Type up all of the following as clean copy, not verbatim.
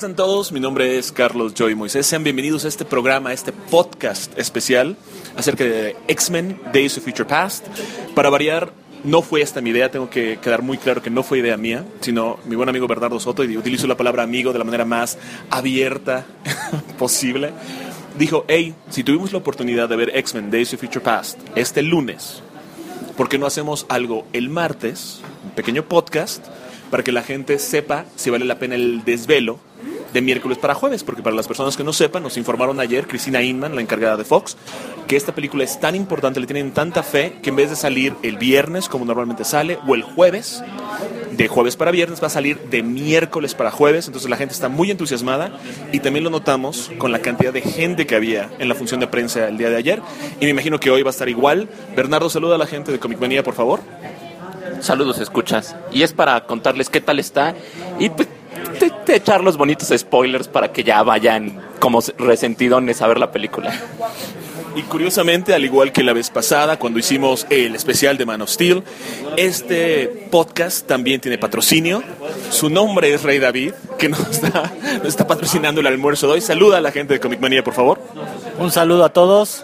están todos? Mi nombre es Carlos Joy Moisés. Sean bienvenidos a este programa, a este podcast especial acerca de X-Men Days of Future Past. Para variar, no fue esta mi idea, tengo que quedar muy claro que no fue idea mía, sino mi buen amigo Bernardo Soto, y utilizo la palabra amigo de la manera más abierta posible. Dijo, hey, si tuvimos la oportunidad de ver X-Men Days of Future Past este lunes, ¿por qué no hacemos algo el martes, un pequeño podcast, para que la gente sepa si vale la pena el desvelo de miércoles para jueves? Porque para las personas que no sepan, nos informaron ayer Cristina Inman, la encargada de Fox, que esta película es tan importante, le tienen tanta fe, que en vez de salir el viernes como normalmente sale, o el jueves, de jueves para viernes, va a salir de miércoles para jueves. Entonces la gente está muy entusiasmada, y también lo notamos con la cantidad de gente que había en la función de prensa el día de ayer, y me imagino que hoy va a estar igual. Bernardo, saluda a la gente de Comic Manía, por favor. Saludos, escuchas. Y es para contarles qué tal está y pues de echar los bonitos spoilers para que ya vayan como resentidones a ver la película. Y curiosamente, al igual que la vez pasada, cuando hicimos el especial de Man of Steel, este podcast también tiene patrocinio. Su nombre es Rey David, que nos está patrocinando el almuerzo de hoy. Saluda a la gente de Comic Manía, por favor. Un saludo a todos.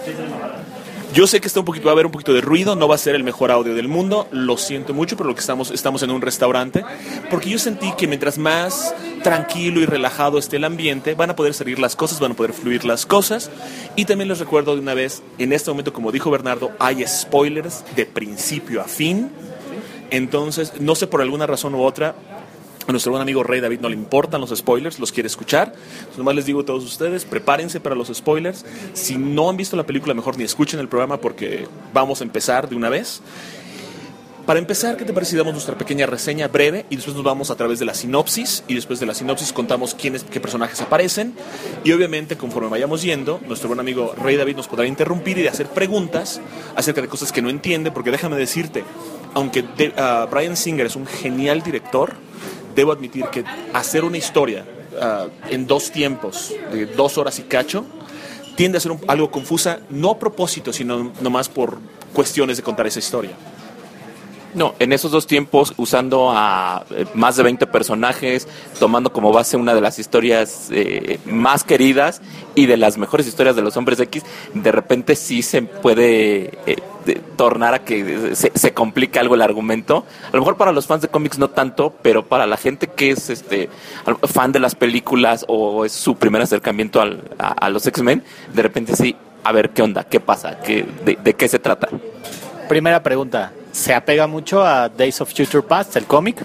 Yo sé que va a haber un poquito de ruido, no va a ser el mejor audio del mundo, lo siento mucho, pero lo que estamos en un restaurante, porque yo sentí que mientras más tranquilo y relajado esté el ambiente, van a poder salir las cosas, van a poder fluir las cosas. Y también les recuerdo de una vez, en este momento, como dijo Bernardo, hay spoilers de principio a fin. Entonces, no sé, por alguna razón u otra, a nuestro buen amigo Rey David no le importan los spoilers, los quiere escuchar. Entonces, nomás les digo a todos ustedes, prepárense para los spoilers. Si no han visto la película, mejor ni escuchen el programa, porque vamos a empezar de una vez. Para empezar, ¿qué te parece si damos nuestra pequeña reseña breve y después nos vamos a través de la sinopsis, y después de la sinopsis contamos qué personajes aparecen, y obviamente conforme vayamos yendo, nuestro buen amigo Rey David nos podrá interrumpir y hacer preguntas acerca de cosas que no entiende, porque déjame decirte, aunque Bryan Singer es un genial director, debo admitir que hacer una historia en dos tiempos, de 2 horas y cacho, tiende a ser algo confusa, no a propósito, sino nomás por cuestiones de contar esa historia. No, en esos 2 tiempos, usando a más de 20 personajes, tomando como base una de las historias más queridas y de las mejores historias de los Hombres X, de repente sí se puede tornar a que se complique algo el argumento. A lo mejor para los fans de cómics no tanto, pero para la gente que es fan de las películas o es su primer acercamiento a los X-Men, de repente sí, a ver qué onda, qué pasa, de qué se trata. Primera pregunta, ¿se apega mucho a Days of Future Past, el cómic?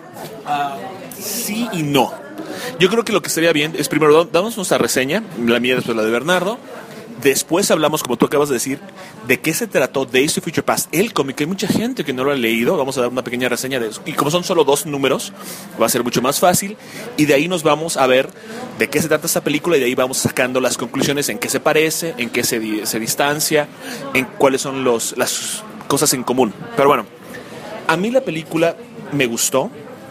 Sí y no. Yo creo que lo que estaría bien es primero damos nuestra reseña, la mía después la de Bernardo. Después hablamos, como tú acabas de decir, de qué se trató Days of Future Past, el cómic. Hay mucha gente que no lo ha leído. Vamos a dar una pequeña reseña de eso. Y como son solo 2 números, va a ser mucho más fácil. Y de ahí nos vamos a ver de qué se trata esta película. Y de ahí vamos sacando las conclusiones, en qué se parece, en qué se distancia, en cuáles son las cosas en común. Pero bueno, a mí la película me gustó.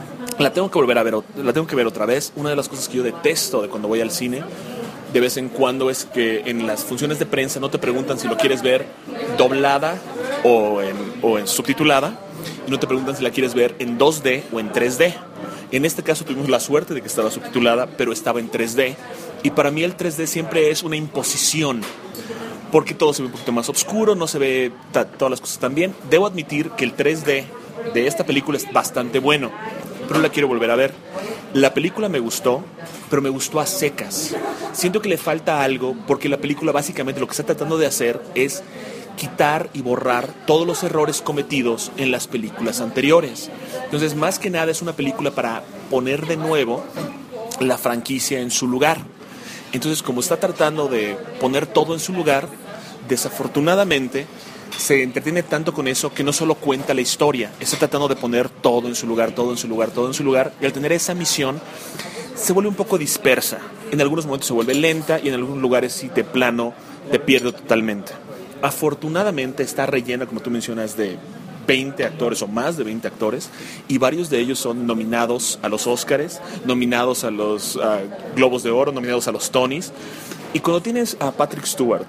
La tengo que volver a ver, la tengo que ver otra vez. Una de las cosas que yo detesto de cuando voy al cine de vez en cuando es que en las funciones de prensa no te preguntan si lo quieres ver doblada o en subtitulada, y no te preguntan si la quieres ver en 2D o en 3D. En este caso tuvimos la suerte de que estaba subtitulada, pero estaba en 3D, y para mí el 3D siempre es una imposición, porque todo se ve un poquito más oscuro, no se ve todas las cosas tan bien. Debo admitir que el 3D de esta película es bastante bueno, pero la quiero volver a ver. La película me gustó, pero me gustó a secas. Siento que le falta algo, porque la película básicamente lo que está tratando de hacer es quitar y borrar todos los errores cometidos en las películas anteriores. Entonces, más que nada es una película para poner de nuevo la franquicia en su lugar. Entonces, como está tratando de poner todo en su lugar, desafortunadamente se entretiene tanto con eso que no solo cuenta la historia, está tratando de poner todo en su lugar, todo en su lugar, todo en su lugar, y al tener esa misión se vuelve un poco dispersa. En algunos momentos se vuelve lenta, y en algunos lugares sí, de plano, te pierde totalmente. Afortunadamente está rellena, como tú mencionas, de 20 actores o más de 20 actores, y varios de ellos son nominados a los Óscares, nominados a los Globos de Oro, nominados a los Tonys. Y cuando tienes a Patrick Stewart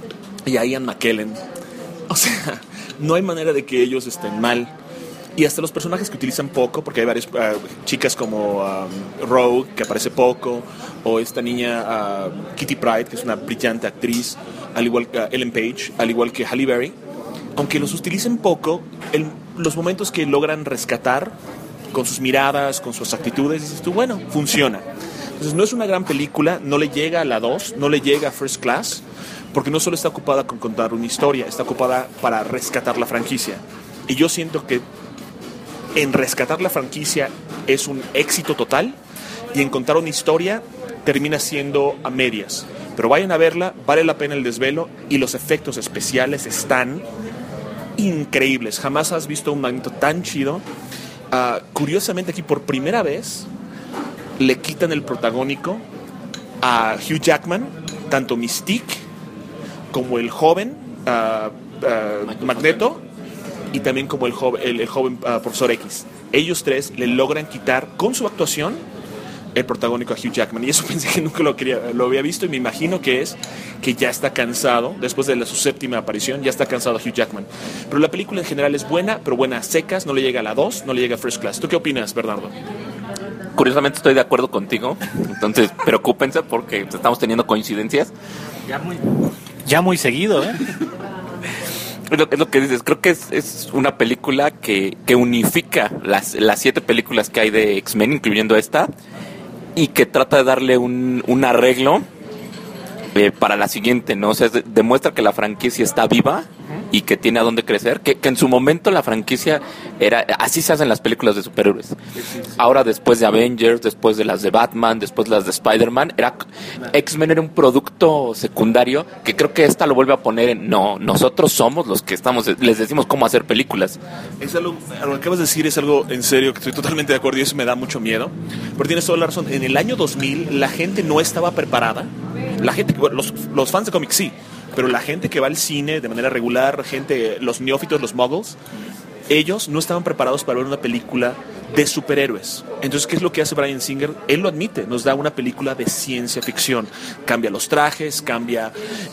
y a Ian McKellen, o sea, no hay manera de que ellos estén mal. Y hasta los personajes que utilizan poco, porque hay varias chicas como Rogue, que aparece poco, o esta niña Kitty Pryde, que es una brillante actriz, al igual que Ellen Page, al igual que Halle Berry, aunque los utilicen poco, los momentos que logran rescatar con sus miradas, con sus actitudes, dices tú, bueno, funciona. Entonces no es una gran película, no le llega a la 2, no le llega a First Class, porque no solo está ocupada con contar una historia, está ocupada para rescatar la franquicia. Y yo siento que en rescatar la franquicia es un éxito total, y en contar una historia termina siendo a medias. Pero vayan a verla, vale la pena el desvelo, y los efectos especiales están increíbles. Jamás has visto un Magneto tan chido. Curiosamente aquí por primera vez le quitan el protagónico a Hugh Jackman, tanto Mystique como el joven Magneto, y también como el joven Profesor X. Ellos tres le logran quitar con su actuación el protagónico a Hugh Jackman, y eso pensé que nunca lo había visto, y me imagino que es que ya está cansado, después de su séptima aparición, ya está cansado Hugh Jackman. Pero la película en general es buena, pero buena a secas, no le llega a la 2, no le llega a First Class. ¿Tú qué opinas, Bernardo? Curiosamente estoy de acuerdo contigo, entonces preocúpense porque estamos teniendo coincidencias. Ya muy seguido, ¿eh? Es lo que dices, creo que es una película que unifica las 7 películas que hay de X-Men, incluyendo esta, y que trata de darle un arreglo para la siguiente, ¿no? O sea, demuestra que la franquicia está viva y que tiene a dónde crecer, que en su momento la franquicia era, así se hacen las películas de superhéroes. Ahora, después de Avengers, después de las de Batman, después de las de Spider-Man, X-Men era un producto secundario que creo que esta lo vuelve a poner en, no, nosotros somos los que les decimos cómo hacer películas. Es algo que acabas de decir, es algo en serio, que estoy totalmente de acuerdo, y eso me da mucho miedo, pero tienes toda la razón. En el año 2000 la gente no estaba preparada, la gente, los fans de cómics sí, pero la gente que va al cine de manera regular, los neófitos, los muggles, ellos no estaban preparados para ver una película de superhéroes. Entonces, ¿qué es lo que hace Bryan Singer? Él lo admite, nos da una película de ciencia ficción. Cambia los trajes, cambia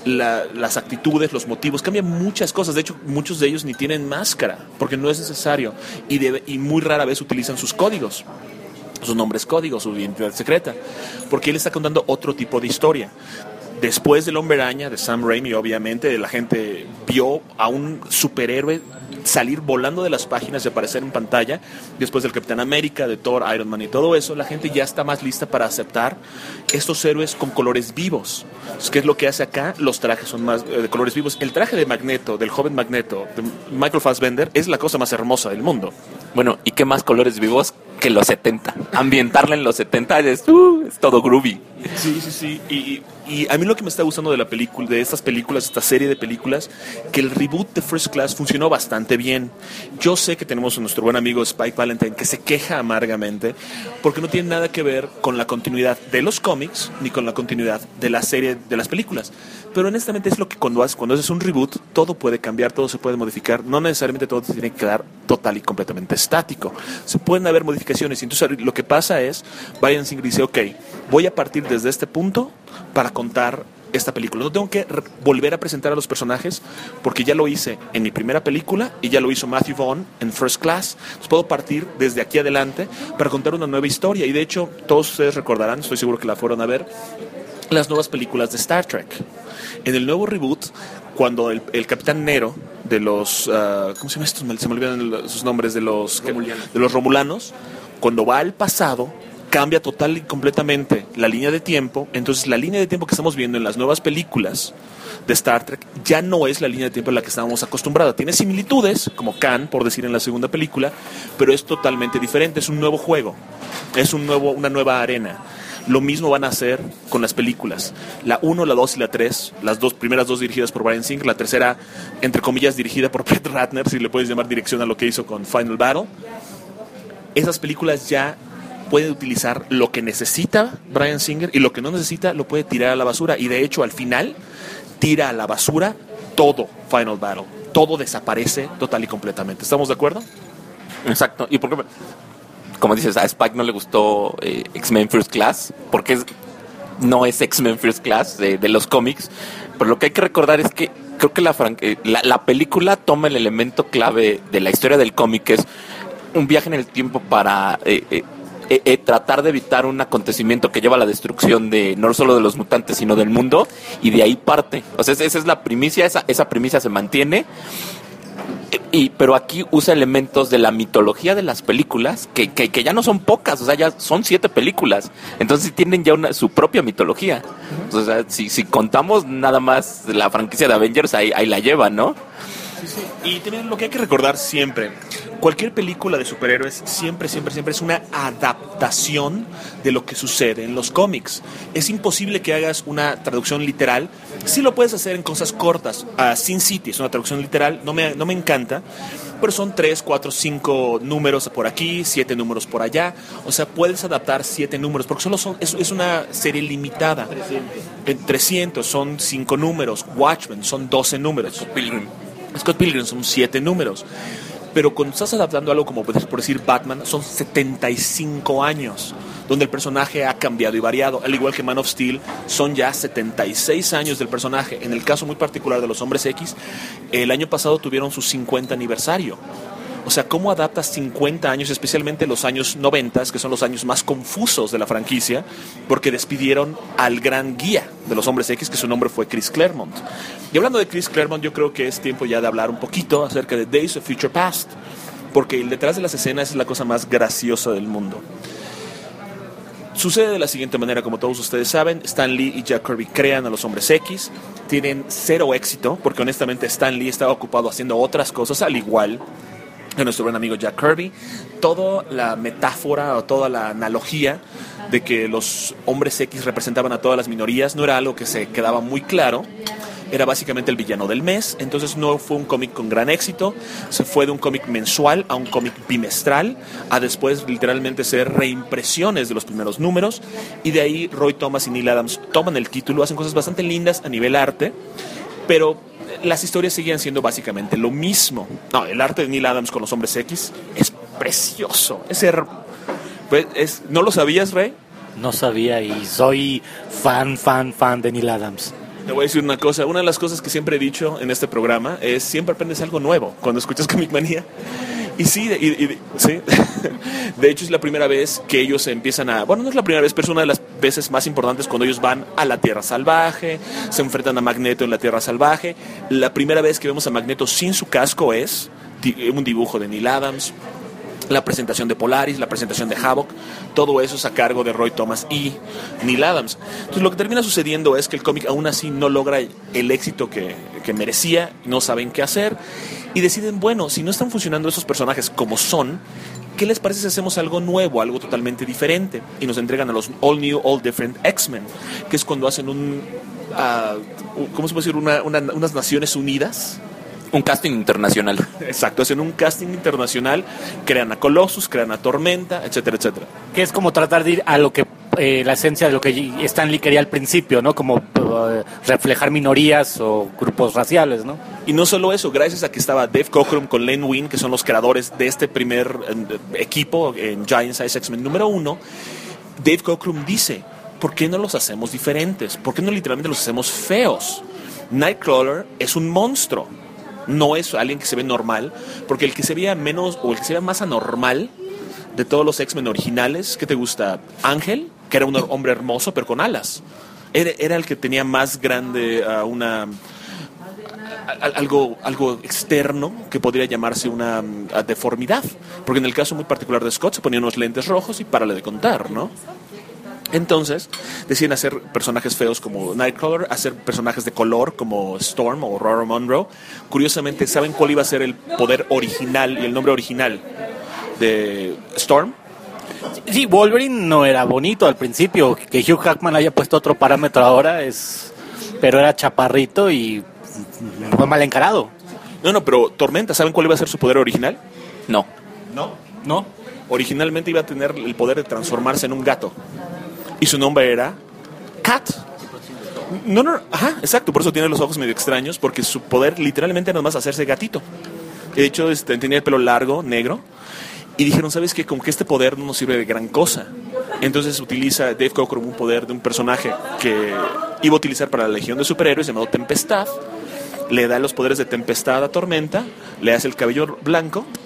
las actitudes, los motivos, cambia muchas cosas. De hecho, muchos de ellos ni tienen máscara, porque no es necesario, y muy rara vez utilizan sus códigos, sus nombres códigos, su identidad secreta, porque él está contando otro tipo de historia. Después del Hombre Araña de Sam Raimi, obviamente, la gente vio a un superhéroe salir volando de las páginas y aparecer en pantalla. Después del Capitán América, de Thor, Iron Man y todo eso, la gente ya está más lista para aceptar estos héroes con colores vivos. Entonces, ¿qué es lo que hace acá? Los trajes son más de colores vivos. El traje de Magneto, del joven Magneto, de Michael Fassbender, es la cosa más hermosa del mundo. Bueno, ¿y qué más colores vivos que los 70? Ambientarla en los 70 es todo groovy. Sí. Y a mí lo que me está gustando de la película, de estas películas, esta serie de películas, que el reboot de First Class funcionó bastante bien. Yo sé que tenemos a nuestro buen amigo Spike Valentine que se queja amargamente porque no tiene nada que ver con la continuidad de los cómics ni con la continuidad de la serie de las películas. Pero honestamente es lo que cuando haces un reboot, todo puede cambiar, todo se puede modificar. No necesariamente todo tiene que quedar total y completamente estático. Se pueden haber modificaciones. Y entonces lo que pasa es, Bryan Singer dice, ok, voy a partir desde este punto para contar esta película. No tengo que volver a presentar a los personajes porque ya lo hice en mi primera película y ya lo hizo Matthew Vaughn en First Class. Entonces puedo partir desde aquí adelante para contar una nueva historia. Y de hecho, todos ustedes recordarán, estoy seguro que la fueron a ver, las nuevas películas de Star Trek. En el nuevo reboot, cuando el Capitán Nero de los... ¿cómo se llama estos? Se me olvidan sus nombres, de los Romulanos, cuando va al pasado, cambia total y completamente la línea de tiempo. Entonces la línea de tiempo que estamos viendo en las nuevas películas de Star Trek ya no es la línea de tiempo a la que estábamos acostumbrados. Tiene similitudes, como Khan, por decir, en la segunda película, pero es totalmente diferente. Es un nuevo juego, es una nueva arena. Lo mismo van a hacer con las películas. La 1, la 2 y la 3, las primeras dos dirigidas por Bryan Singer, la tercera, entre comillas, dirigida por Brett Ratner, si le puedes llamar dirección a lo que hizo con Final Battle. Esas películas ya pueden utilizar lo que necesita Bryan Singer y lo que no necesita lo puede tirar a la basura. Y de hecho, al final, tira a la basura todo Final Battle. Todo desaparece total y completamente. ¿Estamos de acuerdo? Exacto. Y porque, como dices, a Spike no le gustó X-Men First Class, porque no es X-Men First Class de los cómics. Pero lo que hay que recordar es que creo que la película toma el elemento clave de la historia del cómic, que es un viaje en el tiempo para tratar de evitar un acontecimiento que lleva a la destrucción de no solo de los mutantes, sino del mundo, y de ahí parte. O sea, esa es la primicia, esa primicia se mantiene. Pero aquí usa elementos de la mitología de las películas que ya no son pocas, o sea, ya son 7 películas, entonces tienen ya su propia mitología. O sea, si contamos nada más la franquicia de Avengers, ahí la llevan, ¿no? Sí. Y también lo que hay que recordar siempre, cualquier película de superhéroes siempre es una adaptación de lo que sucede en los cómics. Es imposible que hagas una traducción literal. Sí lo puedes hacer en cosas cortas. Sin City es una traducción literal, no me encanta, pero son 3, 4, 5 números por aquí, 7 números por allá. O sea, puedes adaptar 7 números, porque es una serie limitada. 300 son 5 números, Watchmen son 12 números. Scott Pilgrim son 7 números. Pero cuando estás adaptando algo como, por decir, Batman, son 75 años, donde el personaje ha cambiado y variado. Al igual que Man of Steel, son ya 76 años del personaje. En el caso muy particular de los Hombres X, el año pasado tuvieron su 50 aniversario. O sea, ¿cómo adaptas 50 años, especialmente los años 90, que son los años más confusos de la franquicia, porque despidieron al gran guía de los Hombres X, que su nombre fue Chris Claremont? Y hablando de Chris Claremont, yo creo que es tiempo ya de hablar un poquito acerca de Days of Future Past, porque el detrás de las escenas es la cosa más graciosa del mundo. Sucede de la siguiente manera, como todos ustedes saben, Stan Lee y Jack Kirby crean a los Hombres X, tienen 0 éxito, porque honestamente Stan Lee estaba ocupado haciendo otras cosas, al igual de nuestro buen amigo Jack Kirby. Toda la metáfora o toda la analogía de que los Hombres X representaban a todas las minorías no era algo que se quedaba muy claro. Era básicamente el villano del mes, entonces no fue un cómic con gran éxito. Se fue de un cómic mensual a un cómic bimestral, a después literalmente ser reimpresiones de los primeros números, y de ahí Roy Thomas y Neil Adams toman el título, hacen cosas bastante lindas a nivel arte, pero las historias seguían siendo básicamente lo mismo. No, el arte de Neil Adams con los Hombres X es precioso. ¿No lo sabías, Rey? No sabía, y soy fan de Neil Adams. Te voy a decir una cosa. Una de las cosas que siempre he dicho en este programa es siempre aprendes algo nuevo cuando escuchas Comic Manía. Y sí, sí. De hecho es la primera vez que ellos empiezan bueno, no es la primera vez, pero es una de las veces más importantes cuando ellos van a la Tierra Salvaje, se enfrentan a Magneto en la Tierra Salvaje. La primera vez que vemos a Magneto sin su casco es un dibujo de Neil Adams. La presentación de Polaris, la presentación de Havoc, todo eso es a cargo de Roy Thomas y Neil Adams. Entonces lo que termina sucediendo es que el cómic aún así no logra el éxito que merecía, no saben qué hacer, y deciden, bueno, si no están funcionando esos personajes como son, ¿qué les parece si hacemos algo nuevo, algo totalmente diferente? Y nos entregan a los All New, All Different X-Men, que es cuando hacen ¿cómo se puede decir? Unas Naciones Unidas. Un casting internacional. Exacto, hacen un casting internacional, crean a Colossus, crean a Tormenta, etcétera, etcétera. Que es como tratar de ir a lo que la esencia de lo que Stan Lee quería al principio, ¿no? Como reflejar minorías o grupos raciales, ¿no? Y no solo eso, gracias a que estaba Dave Cockrum con Len Wein, que son los creadores de este primer equipo en Giant Size X-Men número 1, Dave Cockrum dice, ¿por qué no los hacemos diferentes? ¿Por qué no literalmente los hacemos feos? Nightcrawler es un monstruo. No es alguien que se ve normal, porque el que se veía menos o el que se veía más anormal de todos los X-Men originales, ¿qué te gusta? Ángel, que era un hombre hermoso pero con alas. Era el que tenía más grande algo externo que podría llamarse una deformidad, porque en el caso muy particular de Scott se ponía unos lentes rojos y párale de contar, ¿no? Entonces deciden hacer personajes feos como Nightcrawler, hacer personajes de color como Storm o Aurora Monroe. Curiosamente, ¿saben cuál iba a ser el poder original y el nombre original de Storm? Sí, Wolverine no era bonito al principio. Que Hugh Jackman haya puesto otro parámetro ahora pero era chaparrito y fue mal encarado. No, pero Tormenta, ¿saben cuál iba a ser su poder original? No. Originalmente iba a tener el poder de transformarse en un gato. Y su nombre era Cat. Ajá, exacto, por eso tiene los ojos medio extraños, porque su poder literalmente era nomás hacerse gatito. De hecho, tenía el pelo largo, negro, y dijeron, ¿sabes qué? Como que este poder no nos sirve de gran cosa. Entonces utiliza Dave Cockrum un poder de un personaje que iba a utilizar para la Legión de Superhéroes llamado Tempestad. Le da los poderes de Tempestad a Tormenta, le hace el cabello blanco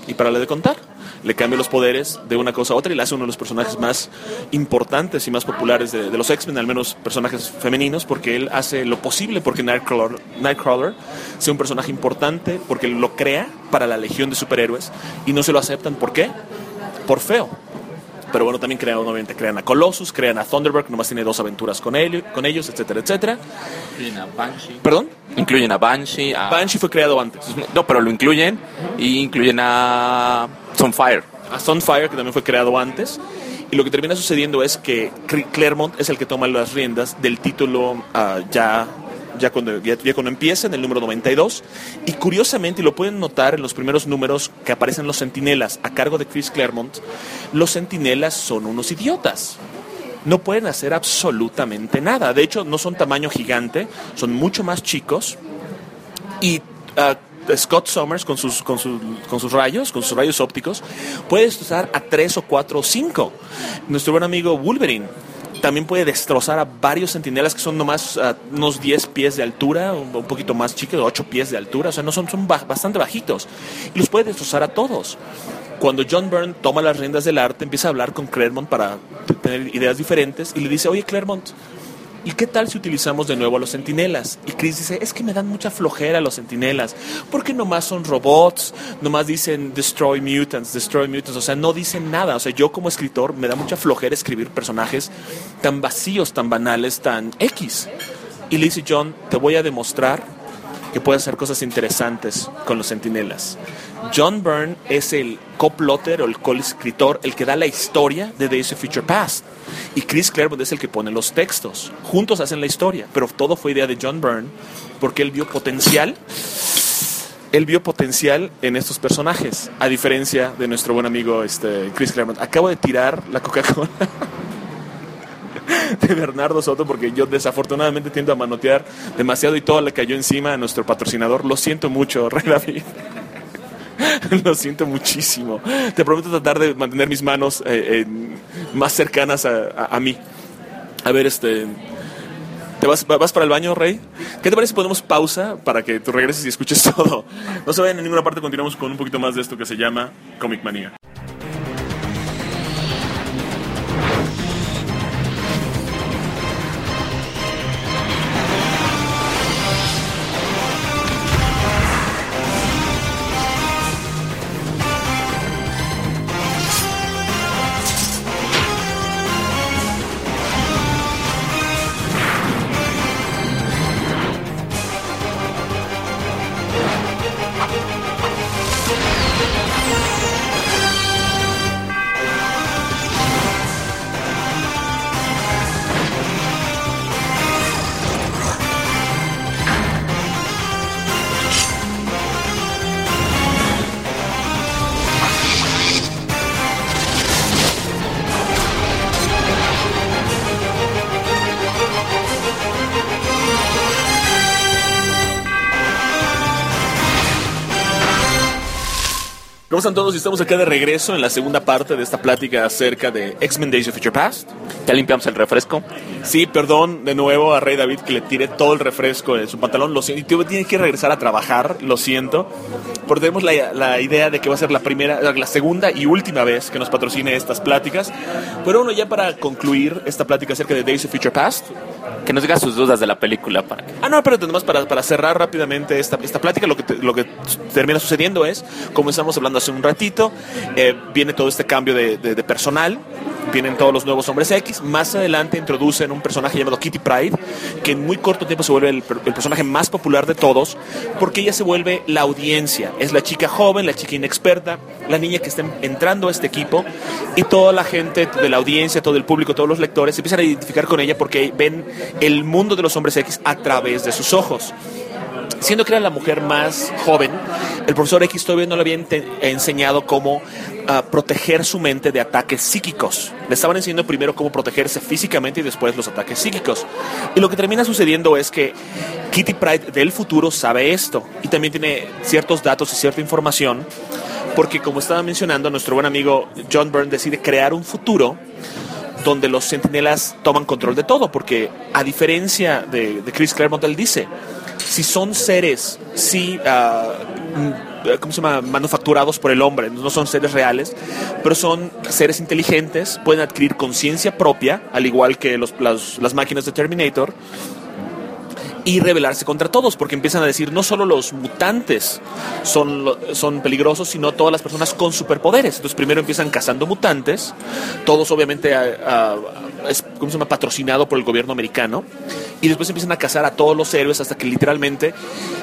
y párale de contar. Le cambia los poderes de una cosa a otra y le hace uno de los personajes más importantes y más populares de los X-Men, al menos personajes femeninos, porque él hace lo posible porque Nightcrawler sea un personaje importante, porque lo crea para la legión de superhéroes y no se lo aceptan. ¿Por qué? Por feo. Pero bueno, también obviamente crean a Colossus, crean a Thunderbird, que nomás tiene 2 aventuras con ellos, etcétera, etcétera. Incluyen a Banshee. ¿Perdón? Incluyen a Banshee. Banshee fue creado antes. No, pero lo incluyen. Y incluyen a Sunfire. A Sunfire, que también fue creado antes. Y lo que termina sucediendo es que Claremont es el que toma las riendas del título ya cuando empieza, en el número 92. Y curiosamente, y lo pueden notar en los primeros números que aparecen los Centinelas a cargo de Chris Claremont, los Centinelas son unos idiotas. No pueden hacer absolutamente nada. De hecho, no son tamaño gigante, son mucho más chicos. Y Scott Summers con sus rayos ópticos, puede destrozar a 3 o 4 o 5. Nuestro buen amigo Wolverine también puede destrozar a varios Centinelas que son nomás unos 10 pies de altura, un poquito más chicos, 8 pies de altura, o sea, no son bastante bajitos, y los puede destrozar a todos. Cuando John Byrne toma las riendas del arte, empieza a hablar con Claremont para tener ideas diferentes, y le dice: oye, Claremont, ¿y qué tal si utilizamos de nuevo a los Centinelas? Y Chris dice: es que me dan mucha flojera los Centinelas, porque nomás son robots, nomás dicen destroy mutants, o sea, no dicen nada. O sea, yo como escritor me da mucha flojera escribir personajes tan vacíos, tan banales, tan X. Y le dice John: te voy a demostrar que puedes hacer cosas interesantes con los Centinelas. John Byrne es el co-plotter o el co-escritor, el que da la historia de Days of Future Past. Y Chris Claremont es el que pone los textos. Juntos hacen la historia, pero todo fue idea de John Byrne porque él vio potencial. Él vio potencial en estos personajes, a diferencia de nuestro buen amigo Chris Claremont. Acabo de tirar la Coca-Cola de Bernardo Soto porque yo desafortunadamente tiendo a manotear demasiado y todo le cayó encima a nuestro patrocinador. Lo siento mucho, Rey David. Lo siento muchísimo. Te prometo tratar de mantener mis manos más cercanas a mí. A ver, ¿te vas para el baño, Rey? ¿Qué te parece si ponemos pausa para que tú regreses y escuches todo? No se vayan a ninguna parte, continuamos con un poquito más de esto que se llama Comic Manía. ¿Cómo están todos? Y estamos acá de regreso en la segunda parte de esta plática acerca de X-Men Days of Future Past. ¿Ya limpiamos el refresco? Sí, perdón de nuevo a Rey David que le tiré todo el refresco en su pantalón. Lo siento, y tiene que regresar a trabajar, lo siento. Porque tenemos la idea de que va a ser la segunda y última vez que nos patrocine estas pláticas. Pero bueno, ya para concluir esta plática acerca de Days of Future Past, que nos diga sus dudas de la película. No, pero además para cerrar rápidamente esta plática, lo que termina sucediendo es, como estamos hablando hace un ratito, viene todo este cambio de personal, vienen todos los nuevos hombres X. Más adelante introducen un personaje llamado Kitty Pryde, que en muy corto tiempo se vuelve el personaje más popular de todos, porque ella se vuelve la audiencia. Es la chica joven, la chica inexperta, la niña que está entrando a este equipo, y toda la gente de la audiencia, todo el público, todos los lectores se empiezan a identificar con ella porque ven el mundo de los hombres X a través de sus ojos. Siendo que era la mujer más joven, el profesor X todavía no le había enseñado cómo proteger su mente de ataques psíquicos. Le estaban enseñando primero cómo protegerse físicamente y después los ataques psíquicos. Y lo que termina sucediendo es que Kitty Pryde del futuro sabe esto y también tiene ciertos datos y cierta información, porque como estaba mencionando, nuestro buen amigo John Byrne decide crear un futuro donde los Centinelas toman control de todo, porque a diferencia de Chris Claremont, él dice: si son seres, si ¿cómo se llama?, manufacturados por el hombre, no son seres reales, pero son seres inteligentes, pueden adquirir conciencia propia, al igual que las máquinas de Terminator, y rebelarse contra todos, porque empiezan a decir no solo los mutantes son peligrosos, sino todas las personas con superpoderes. Entonces primero empiezan cazando mutantes, todos obviamente ¿cómo se llama?, patrocinado por el gobierno americano, y después empiezan a cazar a todos los héroes hasta que literalmente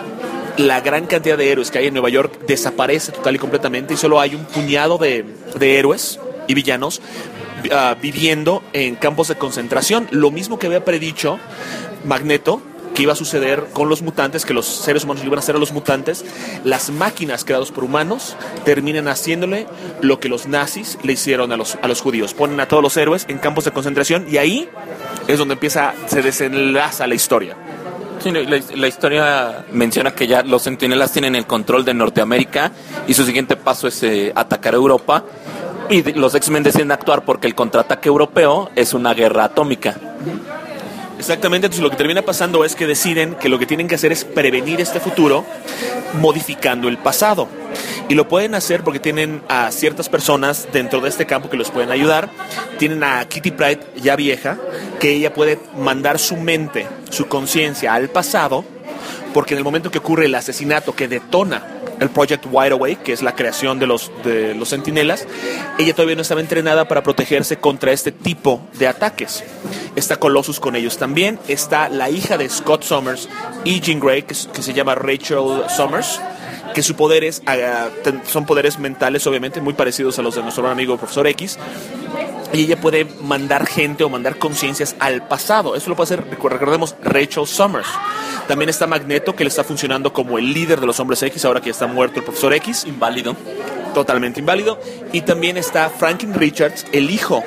la gran cantidad de héroes que hay en Nueva York desaparece total y completamente, y solo hay un puñado de héroes y villanos viviendo en campos de concentración. Lo mismo que había predicho Magneto que iba a suceder con los mutantes, que los seres humanos iban a hacer a los mutantes. Las máquinas creadas por humanos terminan haciéndole lo que los nazis le hicieron a los judíos. Ponen a todos los héroes en campos de concentración, y ahí es donde se desenlaza la historia. Sí, la historia menciona que ya los Centinelas tienen el control de Norteamérica y su siguiente paso es atacar a Europa, y los X-Men deciden actuar porque el contraataque europeo es una guerra atómica. Exactamente, entonces lo que termina pasando es que deciden que lo que tienen que hacer es prevenir este futuro modificando el pasado. Y lo pueden hacer porque tienen a ciertas personas dentro de este campo que los pueden ayudar. Tienen a Kitty Pryde, ya vieja, que ella puede mandar su mente, su conciencia al pasado, porque en el momento que ocurre el asesinato que detona el Project Wide Awake, que es la creación de los Centinelas, ella todavía no estaba entrenada para protegerse contra este tipo de ataques. Está Colossus con ellos también. Está la hija de Scott Summers y Jean Grey, que se llama Rachel Summers, que sus poderes son poderes mentales, obviamente, muy parecidos a los de nuestro gran amigo Profesor X. Y ella puede mandar gente o mandar conciencias al pasado. Eso lo puede hacer, recordemos, Rachel Summers. También está Magneto, que le está funcionando como el líder de los Hombres X, ahora que está muerto el Profesor X. Inválido. Totalmente inválido. Y también está Franklin Richards, el hijo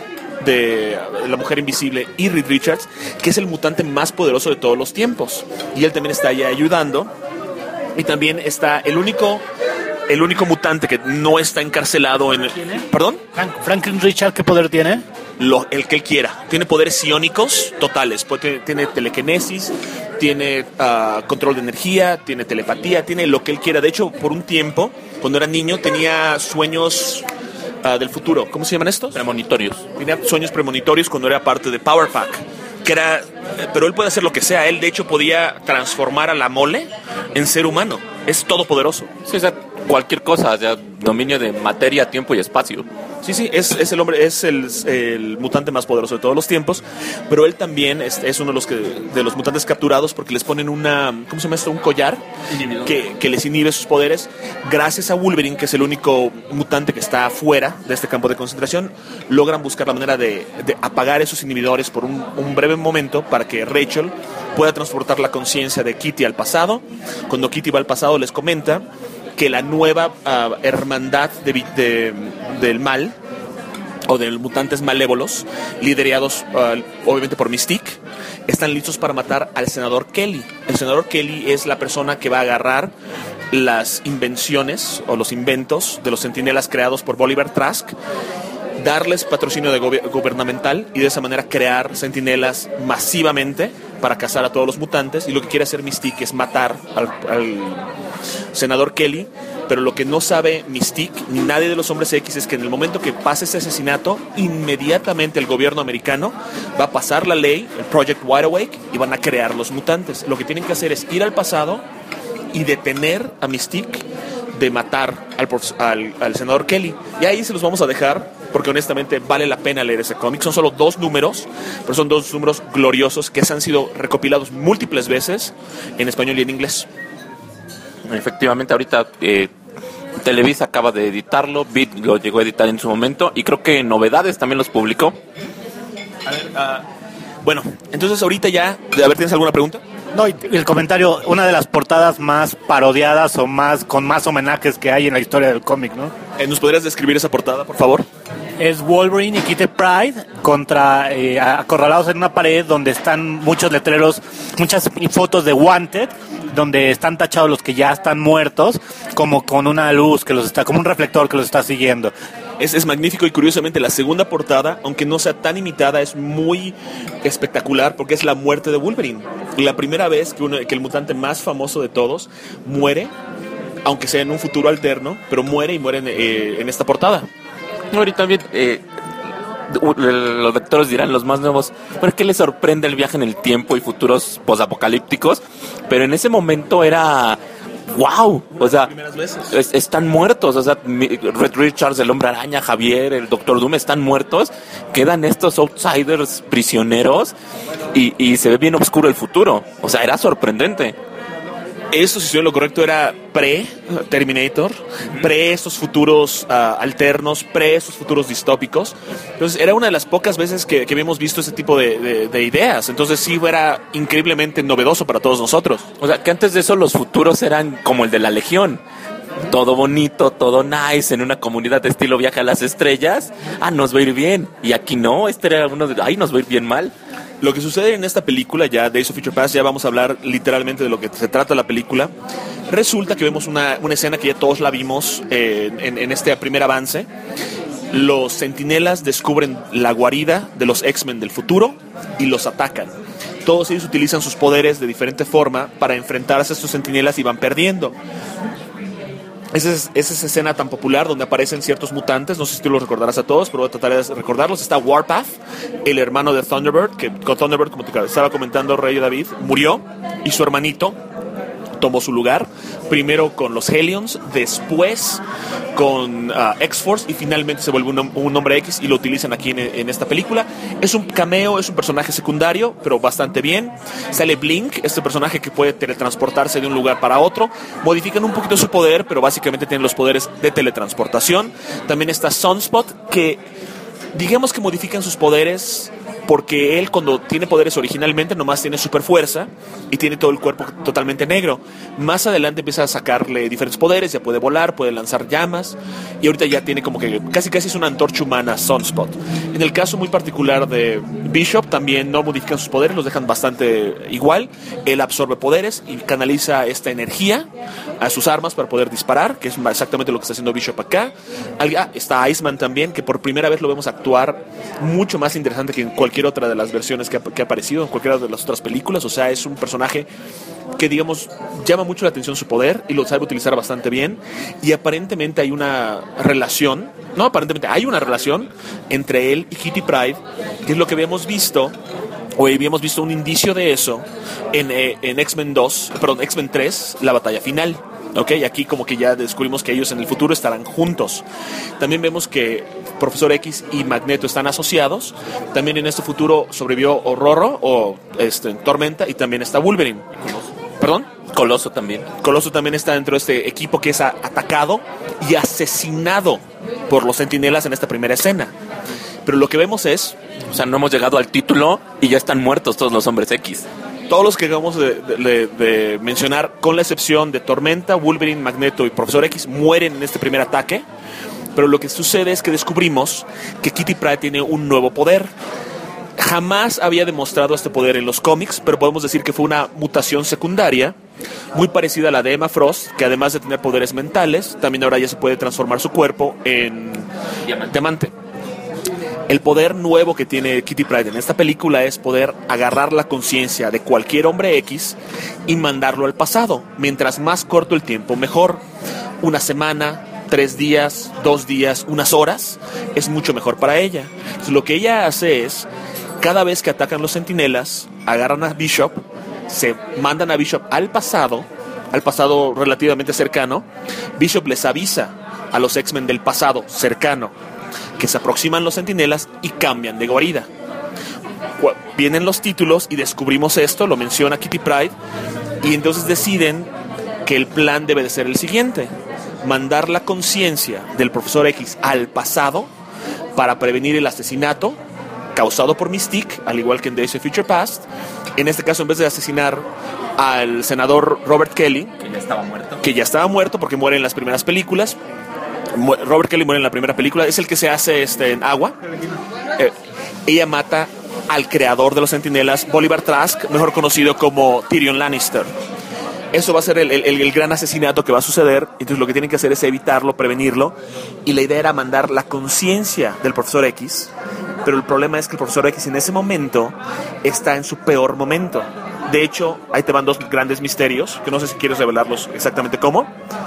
de la Mujer Invisible, y Reed Richards, que es el mutante más poderoso de todos los tiempos. Y él también está allá ayudando. Y también está el único mutante que no está encarcelado en... ¿Perdón? Franklin Richards, ¿qué poder tiene? El que él quiera. Tiene poderes psiónicos totales. Tiene telequinesis, tiene control de energía, tiene telepatía, tiene lo que él quiera. De hecho, por un tiempo, cuando era niño, tenía sueños del futuro. ¿Cómo se llaman estos? Premonitorios. Tenía sueños premonitorios cuando era parte de Power Pack. Pero él puede hacer lo que sea. Él, de hecho, podía transformar a la mole en ser humano. Es todopoderoso. Sí, o sea, cualquier cosa, o sea, dominio de materia, tiempo y espacio. Sí, es el hombre, es el mutante más poderoso de todos los tiempos, pero él también es uno de los mutantes capturados porque les ponen ¿cómo se llama esto? Un collar que les inhibe sus poderes. Gracias a Wolverine, que es el único mutante que está fuera de este campo de concentración, logran buscar la manera de apagar esos inhibidores por un breve momento para que Rachel pueda transportar la conciencia de Kitty al pasado. Cuando Kitty va al pasado, les comenta que la nueva hermandad del mal, o de mutantes malévolos, liderados obviamente por Mystique, están listos para matar al senador Kelly. El senador Kelly es la persona que va a agarrar las invenciones o los inventos de los centinelas creados por Bolivar Trask, darles patrocinio gubernamental y de esa manera crear centinelas masivamente para cazar a todos los mutantes. Y lo que quiere hacer Mystique es matar al senador Kelly, pero lo que no sabe Mystique ni nadie de los Hombres X es que en el momento que pase ese asesinato, inmediatamente el gobierno americano va a pasar la ley, el Project Wide Awake, y van a crear los mutantes. Lo que tienen que hacer es ir al pasado y detener a Mystique de matar al senador Kelly. Y ahí se los vamos a dejar, porque honestamente vale la pena leer ese cómic. Son solo 2 números, pero son 2 números gloriosos que han sido recopilados múltiples veces en español y en inglés. Efectivamente, ahorita Televisa acaba de editarlo, Beat lo llegó a editar en su momento, y creo que Novedades también los publicó. A ver, bueno, entonces ahorita ya, a ver, ¿tienes alguna pregunta? No, y el comentario, una de las portadas más parodiadas o con más homenajes que hay en la historia del cómic, ¿no? ¿Nos podrías describir esa portada, por favor? Es Wolverine y Kitty Pryde acorralados en una pared donde están muchos letreros, muchas fotos de Wanted, donde están tachados los que ya están muertos, como con una luz que los está, como un reflector que los está siguiendo. Es magnífico, y curiosamente la segunda portada, aunque no sea tan imitada, es muy espectacular porque es la muerte de Wolverine. La primera vez que el mutante más famoso de todos muere aunque sea en un futuro alterno, pero muere en esta portada. No, y también los lectores dirán, los más nuevos, ¿por qué les sorprende el viaje en el tiempo y futuros posapocalípticos? Pero en ese momento era ¡wow! O sea, están muertos. O sea, Red Richards, el Hombre Araña, Javier, el Doctor Doom están muertos. Quedan estos outsiders prisioneros y se ve bien oscuro el futuro. O sea, era sorprendente. Esto, si estoy en lo correcto, era pre-Terminator, estos futuros alternos, estos futuros distópicos. Entonces, era una de las pocas veces que habíamos visto ese tipo de ideas. Entonces, sí, era increíblemente novedoso para todos nosotros. O sea, que antes de eso los futuros eran como el de la Legión. Todo bonito, todo nice, en una comunidad de estilo Viaje a las Estrellas. Nos va a ir bien. Y aquí no, era uno de, nos va a ir bien mal. Lo que sucede en esta película, ya Days of Future Past, ya vamos a hablar literalmente de lo que se trata la película. Resulta que vemos una escena que ya todos la vimos en este primer avance. Los centinelas descubren la guarida de los X-Men del futuro y los atacan. Todos ellos utilizan sus poderes de diferente forma para enfrentarse a estos centinelas y van perdiendo. Esa es esa escena tan popular donde aparecen ciertos mutantes. No sé si tú los recordarás a todos, pero voy a tratar de recordarlos. Está Warpath, el hermano de Thunderbird, que con Thunderbird, como te estaba comentando Rey David, murió, y su hermanito tomó su lugar, primero con los Hellions, después con X-Force, y finalmente se vuelve un hombre X y lo utilizan aquí en esta película. Es un cameo, es un personaje secundario, pero bastante bien. Sale Blink, este personaje que puede teletransportarse de un lugar para otro. Modifican un poquito su poder, pero básicamente tiene los poderes de teletransportación. También está Sunspot, que digamos que modifican sus poderes porque él, cuando tiene poderes originalmente, nomás tiene super fuerza y tiene todo el cuerpo totalmente negro. Más adelante empieza a sacarle diferentes poderes, ya puede volar, puede lanzar llamas, y ahorita ya tiene como que casi es una antorcha humana Sunspot. En el caso muy particular de Bishop, también no modifican sus poderes, los dejan bastante igual. Él absorbe poderes y canaliza esta energía a sus armas para poder disparar, que es exactamente lo que está haciendo Bishop acá. Está Iceman también, que por primera vez lo vemos actuar mucho más interesante que en cualquier otra de las versiones que ha aparecido en cualquiera de las otras películas. O sea, es un personaje que, digamos, llama mucho la atención su poder y lo sabe utilizar bastante bien. Y aparentemente hay una relación, hay una relación entre él y Kitty Pryde, que es lo que habíamos visto, o habíamos visto un indicio de eso en X-Men 3, la batalla final. Okay, aquí como que ya descubrimos que ellos en el futuro estarán juntos. También vemos que Profesor X y Magneto están asociados. También en este futuro sobrevivió Tormenta, y también está Wolverine. ¿Perdón? Coloso también. Coloso también está dentro de este equipo que es atacado y asesinado por los Centinelas en esta primera escena. Pero lo que vemos es... O sea, no hemos llegado al título y ya están muertos todos los hombres X. Todos los que acabamos de mencionar, con la excepción de Tormenta, Wolverine, Magneto y Profesor X, mueren en este primer ataque. Pero lo que sucede es que descubrimos que Kitty Pryde tiene un nuevo poder. Jamás había demostrado este poder en los cómics, pero podemos decir que fue una mutación secundaria, muy parecida a la de Emma Frost, que además de tener poderes mentales, también ahora ya se puede transformar su cuerpo en diamante. El poder nuevo que tiene Kitty Pryde en esta película es poder agarrar la conciencia de cualquier hombre X y mandarlo al pasado. Mientras más corto el tiempo, mejor. Una semana, 3 días, 2 días, unas horas, es mucho mejor para ella. Entonces, lo que ella hace es, cada vez que atacan los centinelas, agarran a Bishop, se mandan a Bishop al pasado relativamente cercano. Bishop les avisa a los X-Men del pasado cercano que se aproximan los centinelas y cambian de guarida. Vienen los títulos y descubrimos esto, lo menciona Kitty Pryde, y entonces deciden que el plan debe de ser el siguiente: mandar la conciencia del Profesor X al pasado para prevenir el asesinato causado por Mystique, al igual que en Days of Future Past. En este caso, en vez de asesinar al senador Robert Kelly, que ya estaba muerto porque muere en las primeras películas. Robert Kelly muere en la primera película, es el que se hace en agua. Ella mata al creador de los Centinelas, Bolivar Trask, mejor conocido como Tyrion Lannister. Eso va a ser el gran asesinato que va a suceder. Entonces lo que tienen que hacer es evitarlo, prevenirlo. Y la idea era mandar la conciencia del Profesor X. Pero el problema es que el Profesor X en ese momento está en su peor momento. De hecho, ahí te van 2 grandes misterios, que no sé si quieres revelarlos exactamente cómo.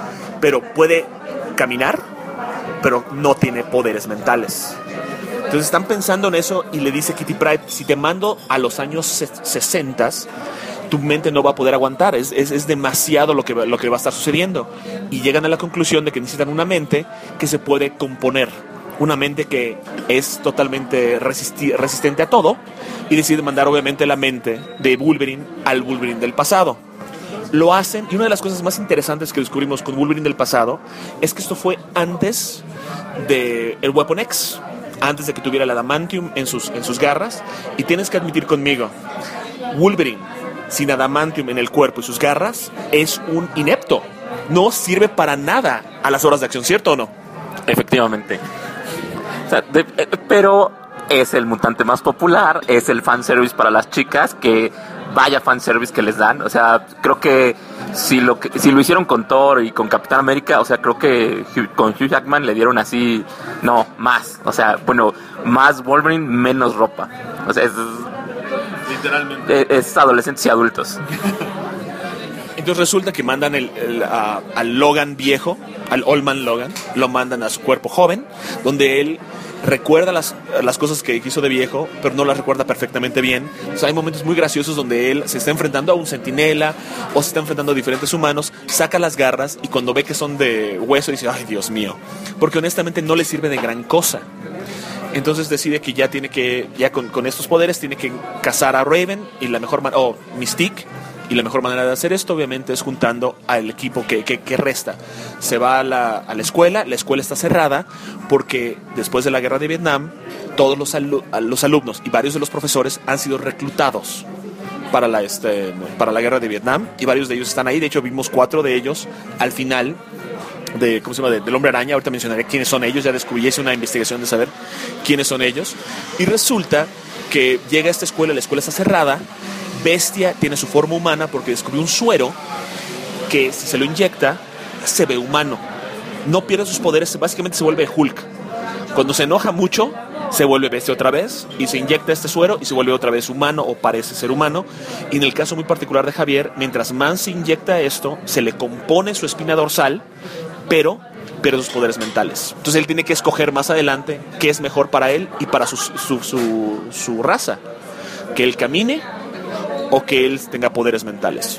pero puede caminar, pero no tiene poderes mentales. Entonces están pensando en eso y le dice Kitty Pryde, si te mando a los años 60, tu mente no va a poder aguantar, es demasiado lo que va a estar sucediendo. Y llegan a la conclusión de que necesitan una mente que se puede componer, una mente que es totalmente resistente a todo, y deciden mandar obviamente la mente de Wolverine al Wolverine del pasado. Lo hacen, y una de las cosas más interesantes que descubrimos con Wolverine del pasado es que esto fue antes de el Weapon X, antes de que tuviera el adamantium en sus garras. Y tienes que admitir conmigo, Wolverine sin adamantium en el cuerpo y sus garras es un inepto, no sirve para nada a las horas de acción, ¿cierto o no? Efectivamente. O sea, pero es el mutante más popular, es el fanservice para las chicas, que vaya fanservice que les dan. O sea, creo que si lo hicieron con Thor y con Capitán América, o sea, creo que con Hugh Jackman le dieron así, no, más. O sea, bueno, más Wolverine, menos ropa. O sea, literalmente es adolescentes y adultos. Entonces resulta que mandan al Logan viejo, al Old Man Logan, lo mandan a su cuerpo joven, donde él recuerda las cosas que hizo de viejo, pero no las recuerda perfectamente bien. O sea, hay momentos muy graciosos donde él se está enfrentando a un centinela o se está enfrentando a diferentes humanos, saca las garras y cuando ve que son de hueso dice, ay, Dios mío, porque honestamente no le sirve de gran cosa. Entonces decide que ya tiene que, ya con estos poderes, tiene que cazar a Raven y la mejor manera, Mystique. Y la mejor manera de hacer esto, obviamente, es juntando al equipo que resta. Se va a la escuela está cerrada porque después de la guerra de Vietnam, todos los alumnos y varios de los profesores han sido reclutados para la guerra de Vietnam, y varios de ellos están ahí. De hecho, vimos 4 de ellos al final del Hombre Araña. Ahorita mencionaré quiénes son ellos, ya descubrí, hice una investigación de saber quiénes son ellos. Y resulta que llega a esta escuela, la escuela está cerrada. Bestia tiene su forma humana porque descubrió un suero que si se lo inyecta se ve humano, no pierde sus poderes, básicamente se vuelve Hulk. Cuando se enoja mucho se vuelve bestia otra vez y se inyecta este suero y se vuelve otra vez humano o parece ser humano. Y en el caso muy particular de Javier, mientras más se inyecta esto, se le compone su espina dorsal, pero pierde sus poderes mentales. Entonces él tiene que escoger más adelante qué es mejor para él y para su raza, que él camine o que él tenga poderes mentales.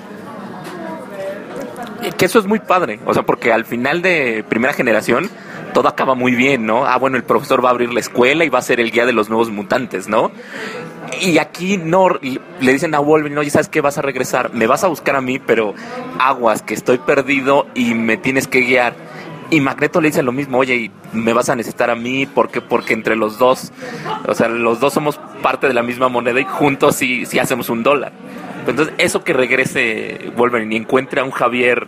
Que eso es muy padre, o sea, porque al final de Primera Generación todo acaba muy bien, ¿no? Bueno, el profesor va a abrir la escuela y va a ser el guía de los nuevos mutantes, ¿no? Y aquí no le dicen a Wolverine, oye, ¿sabes qué? Vas a regresar, me vas a buscar a mí, pero aguas, que estoy perdido y me tienes que guiar. Y Magneto le dice lo mismo, oye, y me vas a necesitar a mí, porque entre los dos, o sea, los dos somos parte de la misma moneda y juntos sí hacemos $1. Entonces, eso que regrese Wolverine y encuentre a un Javier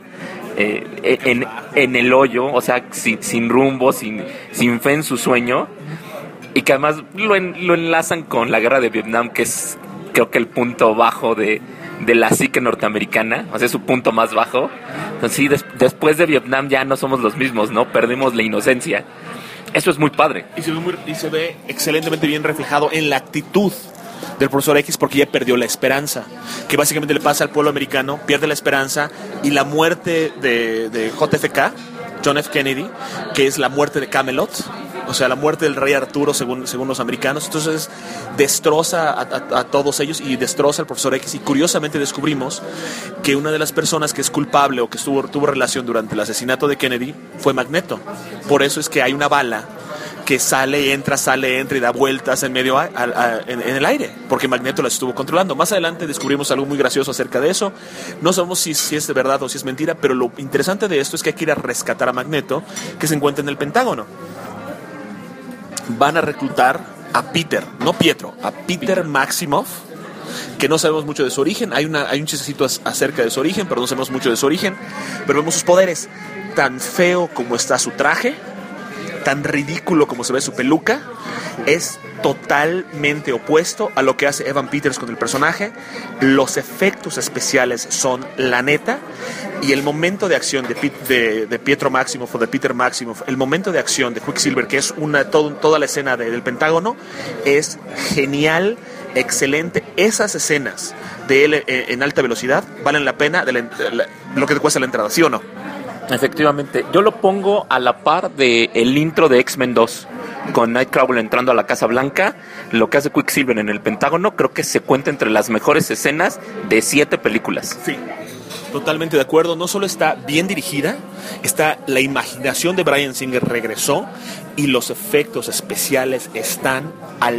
en el hoyo, o sea, sin rumbo, sin fe en su sueño, y que además lo enlazan con la guerra de Vietnam, que es, creo que el punto bajo de la psique norteamericana, o sea, es su punto más bajo. Entonces, sí, después de Vietnam ya no somos los mismos, ¿no? Perdimos la inocencia. Eso es muy padre. Y se ve excelentemente bien reflejado en la actitud del profesor X, porque ya perdió la esperanza, que básicamente le pasa al pueblo americano, pierde la esperanza, y la muerte de JFK, John F. Kennedy, que es la muerte de Camelot, o sea, la muerte del rey Arturo según los americanos. Entonces destroza a todos ellos y destroza al profesor X, y curiosamente descubrimos que una de las personas que es culpable o que tuvo relación durante el asesinato de Kennedy fue Magneto. Por eso es que hay una bala que sale, entra y da vueltas en medio en el aire, porque Magneto la estuvo controlando. Más adelante descubrimos algo muy gracioso acerca de eso. No sabemos si es de verdad o si es mentira, pero lo interesante de esto es que hay que ir a rescatar a Magneto, que se encuentra en el Pentágono. Van a reclutar a Peter, no Pietro, a Peter Maximoff, que no sabemos mucho de su origen. Hay un chistecito acerca de su origen, pero no sabemos mucho de su origen. Pero vemos sus poderes. Tan feo como está su traje, tan ridículo como se ve su peluca, es totalmente opuesto a lo que hace Evan Peters con el personaje. Los efectos especiales son la neta, y el momento de acción de Pietro Maximoff o de Peter Maximoff, el momento de acción de Quicksilver, que es toda la escena del Pentágono, es genial, excelente. Esas escenas de él en alta velocidad valen la pena lo que te cuesta la entrada, ¿sí o no? Efectivamente, yo lo pongo a la par de el intro de X-Men 2, con Nightcrawler entrando a la Casa Blanca, lo que hace Quicksilver en el Pentágono, creo que se cuenta entre las mejores escenas de 7 películas. Sí, totalmente de acuerdo. No solo está bien dirigida, está la imaginación de Bryan Singer regresó y los efectos especiales están al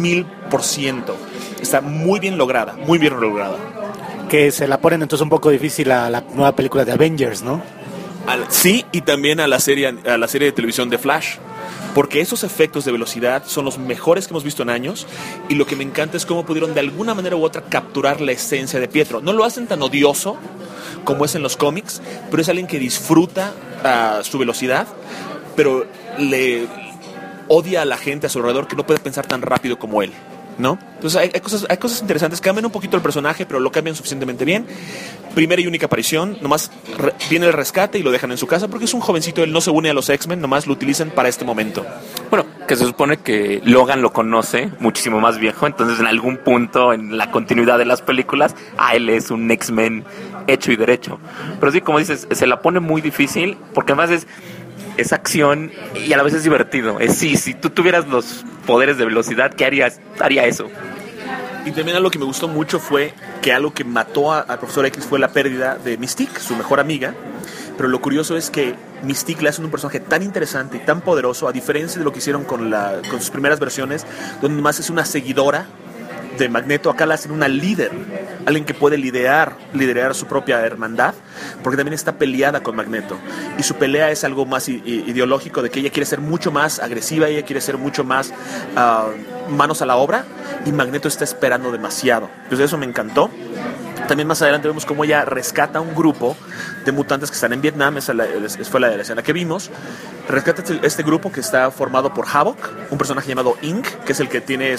1000%. Está muy bien lograda, muy bien lograda. Que se la ponen entonces un poco difícil a la nueva película de Avengers, ¿no? Sí, y también a la serie de televisión de Flash, porque esos efectos de velocidad son los mejores que hemos visto en años, y lo que me encanta es cómo pudieron de alguna manera u otra capturar la esencia de Pietro. No lo hacen tan odioso como es en los cómics, pero es alguien que disfruta su velocidad, pero le odia a la gente a su alrededor que no puede pensar tan rápido como él, ¿no? Entonces hay cosas interesantes. Cambian un poquito el personaje, pero lo cambian suficientemente bien. Primera y única aparición, nomás viene el rescate y lo dejan en su casa porque es un jovencito, él no se une a los X-Men, nomás lo utilizan para este momento. Bueno, que se supone que Logan lo conoce muchísimo más viejo, entonces en algún punto en la continuidad de las películas, él es un X-Men hecho y derecho. Pero sí, como dices, se la pone muy difícil porque además es acción y a la vez es divertido. Si tú tuvieras los poderes de velocidad, ¿qué harías? Haría eso. Y también algo que me gustó mucho fue que algo que mató al Profesor X fue la pérdida de Mystique, su mejor amiga. Pero lo curioso es que Mystique le hacen un personaje tan interesante y tan poderoso, a diferencia de lo que hicieron con sus primeras versiones, donde más es una seguidora de Magneto. Acá la hacen una líder, alguien que puede liderar su propia hermandad, porque también está peleada con Magneto, y su pelea es algo más ideológico, de que ella quiere ser mucho más agresiva, ella quiere ser mucho más manos a la obra, y Magneto está esperando demasiado. Entonces eso me encantó. También más adelante vemos cómo ella rescata a un grupo de mutantes que están en Vietnam. Esa fue la escena que vimos. Rescata este grupo que está formado por Havok, un personaje llamado Ink, que es el que tiene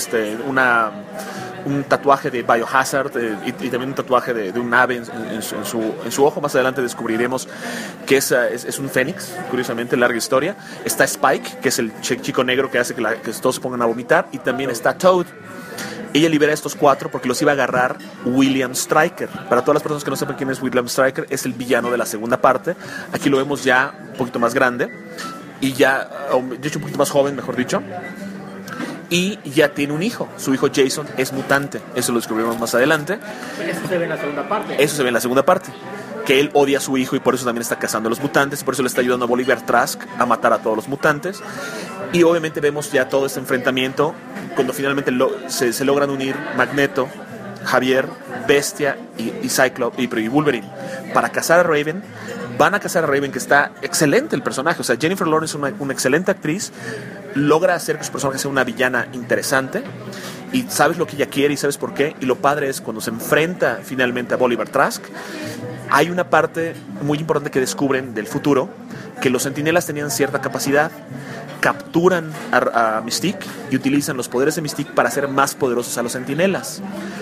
un tatuaje de Biohazard y también un tatuaje de un ave en su ojo. Más adelante descubriremos que es un fénix, curiosamente, larga historia. Está Spike, que es el chico negro que hace que todos se pongan a vomitar, y también está Toad. Ella libera a estos 4 porque los iba a agarrar William Stryker. Para todas las personas que no sepan quién es William Stryker, es el villano de la segunda parte. Aquí lo vemos ya un poquito más grande y ya, de hecho un poquito más joven, mejor dicho. Y ya tiene un hijo. Su hijo Jason es mutante. Eso lo descubrimos más adelante. Eso se ve en la segunda parte. Eso se ve en la segunda parte. Que él odia a su hijo y por eso también está cazando a los mutantes. Por eso le está ayudando a Bolivar Trask a matar a todos los mutantes. Y obviamente vemos ya todo este enfrentamiento cuando finalmente se logran unir Magneto, Javier, Bestia y Cyclops y Wolverine para cazar a Raven. Van a cazar a Raven, que está excelente el personaje. O sea, Jennifer Lawrence es una excelente actriz. Logra hacer que su personaje sea una villana interesante. Y sabes lo que ella quiere y sabes por qué. Y lo padre es cuando se enfrenta finalmente a Bolivar Trask. Hay una parte muy importante que descubren del futuro, que los Centinelas tenían cierta capacidad. Capturan a Mystique y utilizan los poderes de Mystique para hacer más poderosos a los Centinelas.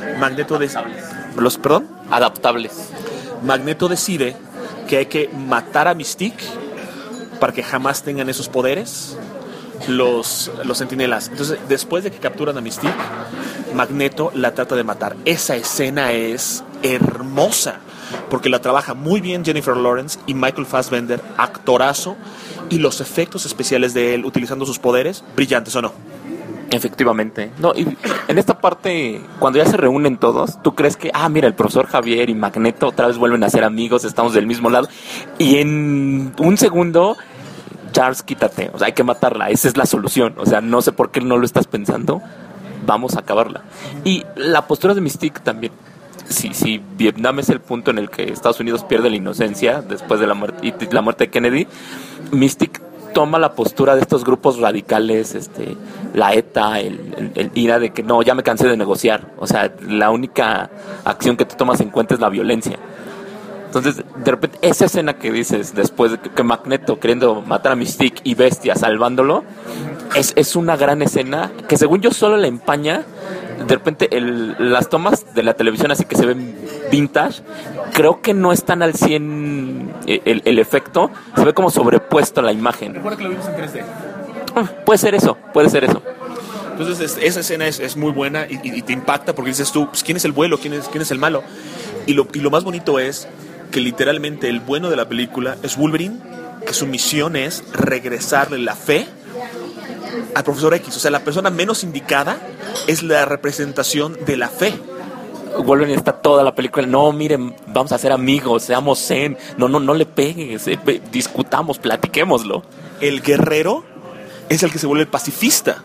Adaptables. Magneto decide que hay que matar a Mystique para que jamás tengan esos poderes los Centinelas. Entonces, después de que capturan a Mystique, Magneto la trata de matar. Esa escena es hermosa porque la trabaja muy bien Jennifer Lawrence y Michael Fassbender, actorazo, y los efectos especiales de él utilizando sus poderes, brillantes, ¿o no? Efectivamente. No, y en esta parte, cuando ya se reúnen todos, tú crees que, mira, el profesor Javier y Magneto otra vez vuelven a ser amigos, estamos del mismo lado, y en un segundo, Charles, quítate, o sea, hay que matarla, esa es la solución, o sea, no sé por qué no lo estás pensando, vamos a acabarla. Y la postura de Mystique también. Si Vietnam es el punto en el que Estados Unidos pierde la inocencia después de la muerte de Kennedy, Mystique toma la postura de estos grupos radicales, la ETA, el IRA, de que no, ya me cansé de negociar. O sea, la única acción que tú tomas en cuenta es la violencia. Entonces, de repente, esa escena que dices después de que Magneto queriendo matar a Mystique y Bestia salvándolo, es una gran escena que según yo solo la empaña. De repente las tomas de la televisión así que se ven vintage, creo que no están al 100 el efecto, se ve como sobrepuesto la imagen. Recuerda que lo vimos en 3D. Puede ser eso. Entonces esa escena es muy buena y te impacta porque dices tú, pues, ¿quién es el bueno? ¿Quién es el malo? Y lo más bonito es que literalmente el bueno de la película es Wolverine, que su misión es regresarle la fe al Profesor X. O sea, la persona menos indicada es la representación de la fe. Wolverine está toda la película, no, miren, vamos a ser amigos, seamos zen, no le pegues, discutamos, platiquémoslo. El guerrero es el que se vuelve el pacifista.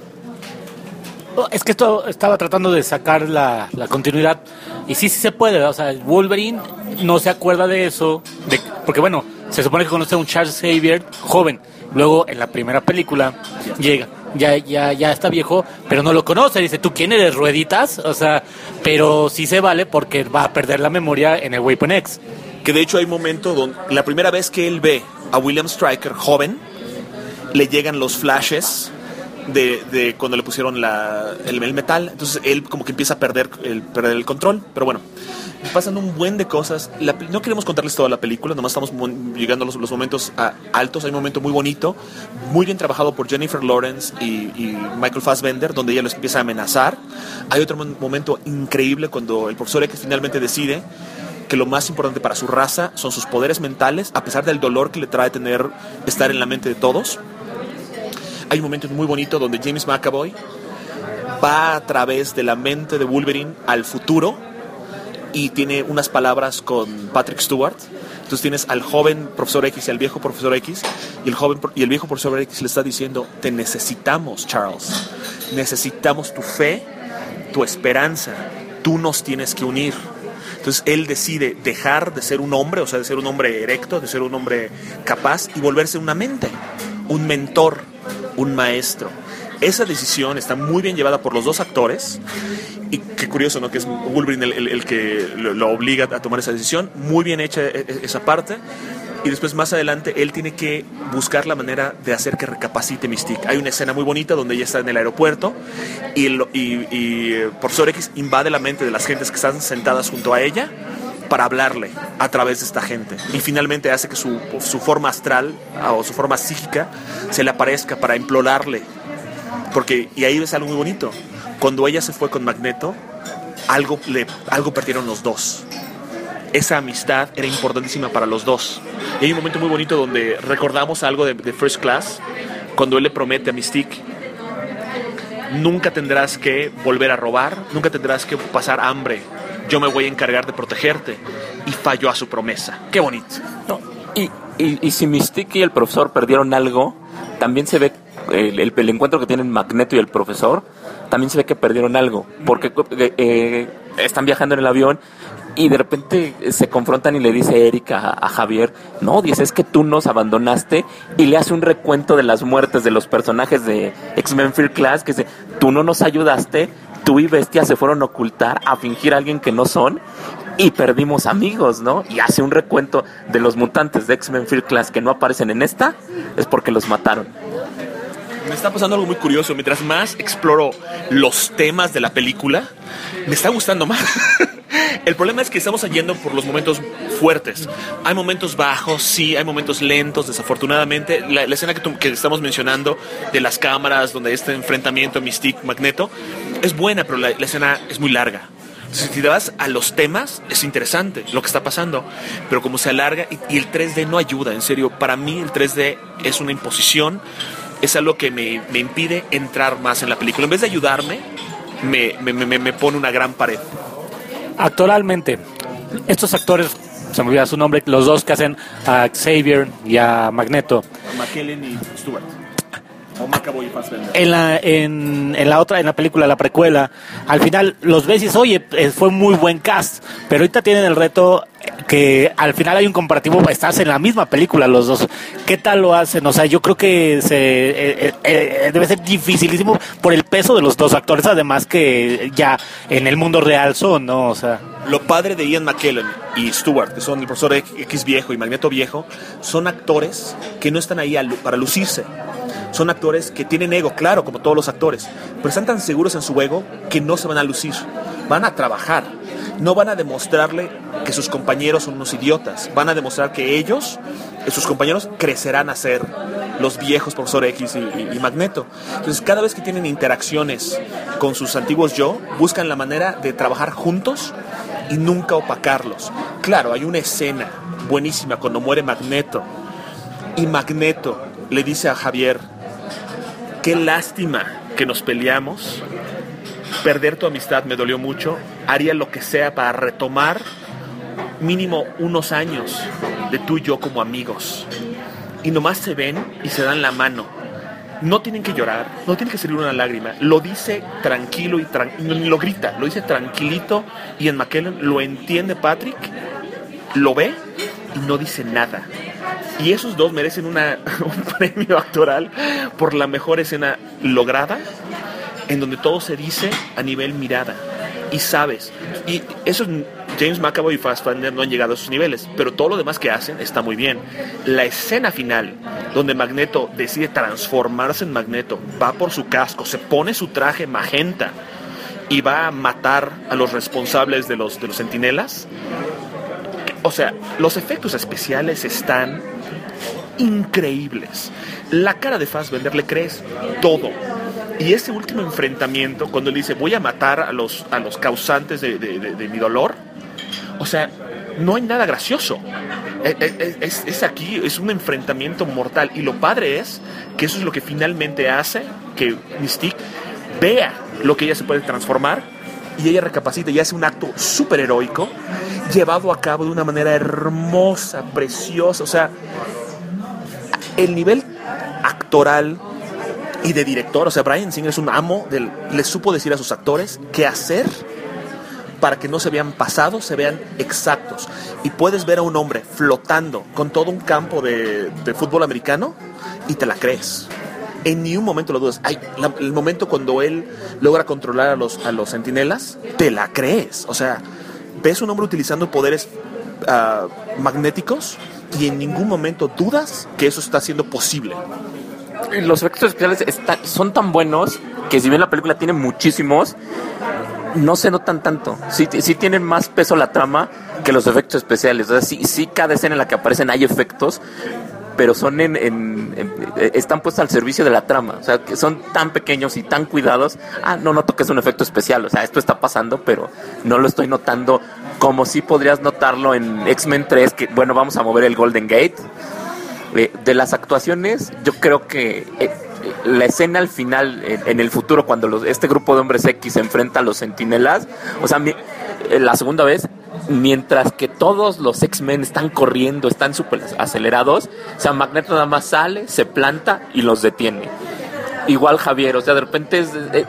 Es que esto estaba tratando de sacar la continuidad, y sí se puede, o sea, Wolverine no se acuerda de eso, porque bueno, se supone que conoce a un Charles Xavier joven, luego en la primera película llega, ya está viejo, pero no lo conoce, dice, ¿tú quién eres, Rueditas? O sea, pero sí se vale porque va a perder la memoria en el Weapon X. Que de hecho hay un momento donde la primera vez que él ve a William Stryker joven, le llegan los flashes de cuando le pusieron el metal. Entonces él como que empieza a perder el control. Pero bueno, pasan un buen de cosas. No queremos contarles toda la película, nomás estamos llegando a los momentos altos. Hay un momento muy bonito, muy bien trabajado por Jennifer Lawrence y Michael Fassbender, donde ella los empieza a amenazar. Hay otro momento increíble cuando el Profesor X finalmente decide que lo más importante para su raza son sus poderes mentales, a pesar del dolor que le trae estar en la mente de todos. Hay un momento muy bonito donde James McAvoy va a través de la mente de Wolverine al futuro y tiene unas palabras con Patrick Stewart. Entonces tienes al joven Profesor X y al viejo Profesor X, y el viejo Profesor X le está diciendo: te necesitamos, Charles, necesitamos tu fe, tu esperanza, tú nos tienes que unir. Entonces él decide dejar de ser un hombre, o sea, de ser un hombre erecto, de ser un hombre capaz, y volverse una mente, un mentor, un maestro. Esa decisión está muy bien llevada por los dos actores, y qué curioso, ¿no? Que es Wolverine el que lo obliga a tomar esa decisión. Muy bien hecha esa parte. Y después, más adelante, él tiene que buscar la manera de hacer que recapacite Mystique. Hay una escena muy bonita donde ella está en el aeropuerto y Profesor X invade la mente de las gentes que están sentadas junto a ella para hablarle a través de esta gente. Y finalmente hace que su forma astral o su forma psíquica se le aparezca para implorarle. Y ahí ves algo muy bonito. Cuando ella se fue con Magneto, algo perdieron los dos. Esa amistad era importantísima para los dos. Y hay un momento muy bonito donde recordamos algo de First Class, cuando él le promete a Mystique: nunca tendrás que volver a robar, nunca tendrás que pasar hambre, yo me voy a encargar de protegerte. Y falló a su promesa. ¡Qué bonito! No, y si Mystique y el profesor perdieron algo, también se ve el encuentro que tienen Magneto y el profesor, también se ve que perdieron algo, porque están viajando en el avión y de repente se confrontan y le dice Erika a Javier: no, dice, es que tú nos abandonaste, y le hace un recuento de las muertes de los personajes de X-Men First Class, que dice: tú no nos ayudaste, tú y Bestia se fueron a ocultar, a fingir a alguien que no son, y perdimos amigos, ¿no? Y hace un recuento de los mutantes de X-Men First Class que no aparecen en esta, es porque los mataron. Me está pasando algo muy curioso. Mientras más exploro los temas de la película, me está gustando más. El problema es que estamos yendo por los momentos fuertes. Hay momentos bajos, sí, hay momentos lentos, desafortunadamente. La escena que estamos mencionando de las cámaras, donde este enfrentamiento Mystique-Magneto, es buena, pero la escena es muy larga. Si te vas a los temas, es interesante lo que está pasando, pero como se alarga, y el 3D no ayuda, en serio. Para mí el 3D es una imposición, es algo que me impide entrar más en la película. En vez de ayudarme, me pone una gran pared. Actualmente, estos actores, se me olvida su nombre, los dos que hacen a Xavier y a Magneto, McKellen y Stewart, o McAvoy y Fassbender. En la película, la precuela, al final los ves y dices: oye, fue muy buen cast, pero ahorita tienen el reto que al final hay un comparativo, estás en la misma película los dos. ¿Qué tal lo hacen? O sea, yo creo que debe ser dificilísimo por el peso de los dos actores, además que ya en el mundo real son, ¿no? O sea, lo padre de Ian McKellen y Stewart, que son el Profesor X viejo y Magneto viejo, son actores que no están ahí para lucirse. Son actores que tienen ego, claro, como todos los actores, pero están tan seguros en su ego que no se van a lucir. Van a trabajar. No van a demostrarle que sus compañeros son unos idiotas. Van a demostrar que ellos, sus compañeros, crecerán a ser los viejos Profesor X y Magneto. Entonces, cada vez que tienen interacciones con sus antiguos yo, buscan la manera de trabajar juntos y nunca opacarlos. Claro, hay una escena buenísima cuando muere Magneto. Y Magneto le dice a Javier, qué lástima que nos peleamos. Perder tu amistad me dolió mucho. Haría lo que sea para retomar mínimo unos años de tú y yo como amigos. Y nomás se ven y se dan la mano. No tienen que llorar, no tiene que salir una lágrima. Lo dice tranquilo y ni lo grita, lo dice tranquilito. Y en McKellen lo entiende Patrick, lo ve y no dice nada. Y esos dos merecen un premio actoral por la mejor escena lograda, en donde todo se dice a nivel mirada. Y sabes, y eso James McAvoy y Fassbender no han llegado a esos niveles, pero todo lo demás que hacen está muy bien. La escena final, donde Magneto decide transformarse en Magneto, va por su casco, se pone su traje magenta y va a matar a los responsables de los centinelas. O sea, los efectos especiales están increíbles. La cara de Fassbender le crees todo. Y ese último enfrentamiento, cuando él dice voy a matar a los causantes de mi dolor, o sea, no hay nada gracioso. Es un enfrentamiento mortal. Y lo padre es que eso es lo que finalmente hace que Mystique vea lo que ella se puede transformar, y ella recapacita y hace un acto súper heroico, llevado a cabo de una manera hermosa, preciosa. O sea, el nivel actoral y de director, o sea, Bryan Singer es un amo, le supo decir a sus actores qué hacer para que no se vean pasados, se vean exactos. Y puedes ver a un hombre flotando con todo un campo de fútbol americano y te la crees. En ni un momento lo dudas. El momento cuando él logra controlar a los centinelas, te la crees. O sea, ves un hombre utilizando poderes magnéticos y en ningún momento dudas que eso está siendo posible. Los efectos especiales son tan buenos que si bien la película tiene muchísimos, no se notan tanto. Sí tienen más peso la trama que los efectos especiales. O sea, sí cada escena en la que aparecen hay efectos, pero son están puestos al servicio de la trama. O sea, que son tan pequeños y tan cuidados. No noto que es un efecto especial. O sea, esto está pasando, pero no lo estoy notando como si podrías notarlo en X-Men 3, que bueno, vamos a mover el Golden Gate. De las actuaciones, yo creo que la escena al final, en el futuro, cuando este grupo de hombres X se enfrenta a los centinelas, o sea, la segunda vez, mientras que todos los X-Men están corriendo, están súper acelerados, o sea, Magneto nada más sale, se planta y los detiene. Igual Javier, o sea, de repente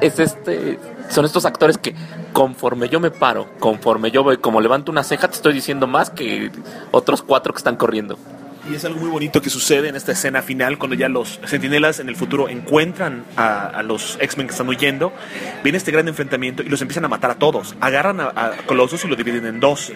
son estos actores que conforme yo me paro, conforme yo voy, como levanto una ceja, te estoy diciendo más que otros 4 que están corriendo. Y es algo muy bonito que sucede en esta escena final, cuando ya los centinelas en el futuro encuentran a los X-Men que están huyendo. Viene este gran enfrentamiento y los empiezan a matar a todos. Agarran a Colossus y lo dividen en 2.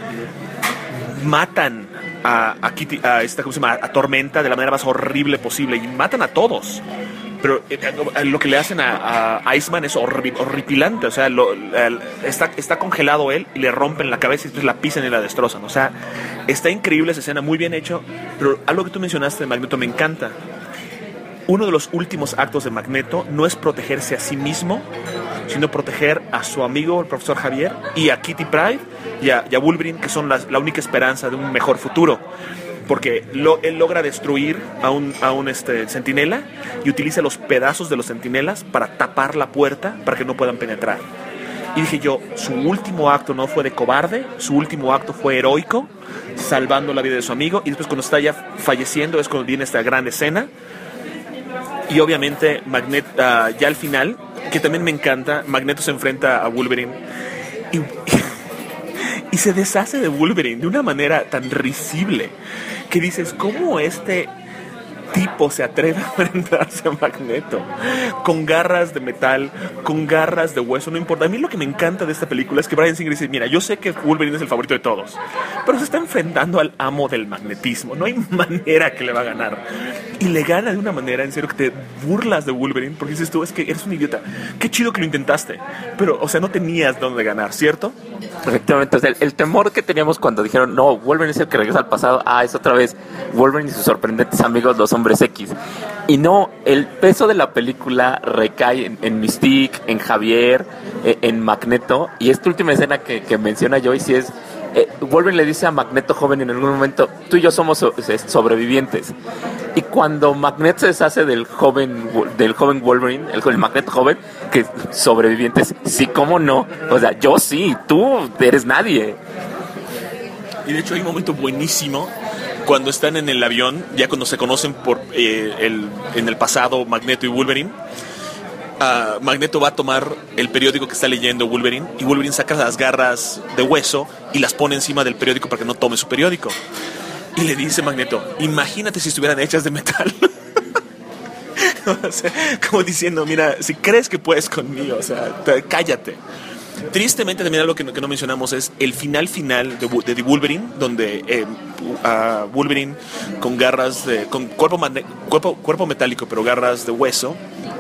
Matan a Kitty, ¿cómo se llama? A Tormenta de la manera más horrible posible, y matan a todos. Pero lo que le hacen a Iceman es horripilante. O sea, está congelado él y le rompen la cabeza y después la pisan y la destrozan. O sea, está increíble esa escena, muy bien hecho. Pero algo que tú mencionaste de Magneto me encanta. Uno de los últimos actos de Magneto no es protegerse a sí mismo, sino proteger a su amigo, el profesor Javier, y a Kitty Pryde y a Wolverine, que son la única esperanza de un mejor futuro. Porque él logra destruir a un centinela y utiliza los pedazos de los centinelas para tapar la puerta para que no puedan penetrar. Y dije yo, su último acto no fue de cobarde, su último acto fue heroico, salvando la vida de su amigo. Y después, cuando está ya falleciendo, es cuando viene esta gran escena. Y obviamente Magneto, ya al final, que también me encanta, Magneto se enfrenta a Wolverine y se deshace de Wolverine de una manera tan risible que dices, ¿cómo este tipo se atreve a enfrentarse a Magneto? Con garras de metal, con garras de hueso, no importa. A mí lo que me encanta de esta película es que Bryan Singer dice, mira, yo sé que Wolverine es el favorito de todos, pero se está enfrentando al amo del magnetismo, no hay manera que le va a ganar. Y le gana de una manera, en serio, que te burlas de Wolverine, porque dices tú, es que eres un idiota. Qué chido que lo intentaste, pero, o sea, no tenías dónde ganar, ¿cierto? Efectivamente, o sea, el temor que teníamos cuando dijeron, no, Wolverine es el que regresa al pasado, es otra vez Wolverine y sus sorprendentes amigos, los hombres X. Y no, el peso de la película recae en Mystique, en Javier, en Magneto, y esta última escena que menciona Joyce es Wolverine le dice a Magneto joven en algún momento, tú y yo somos sobrevivientes. Y cuando Magneto se deshace del joven Wolverine, el Magneto joven, que sobrevivientes, sí, cómo no. O sea, yo sí, tú eres nadie. Y de hecho hay un momento buenísimo cuando están en el avión, ya cuando se conocen en el pasado Magneto y Wolverine. Magneto va a tomar el periódico que está leyendo Wolverine y Wolverine saca las garras de hueso y las pone encima del periódico para que no tome su periódico. Y le dice Magneto, imagínate si estuvieran hechas de metal. O sea, como diciendo, mira, si crees que puedes conmigo, o sea, cállate. Tristemente también algo que no mencionamos es el final de The Wolverine, donde Wolverine con garras con cuerpo metálico pero garras de hueso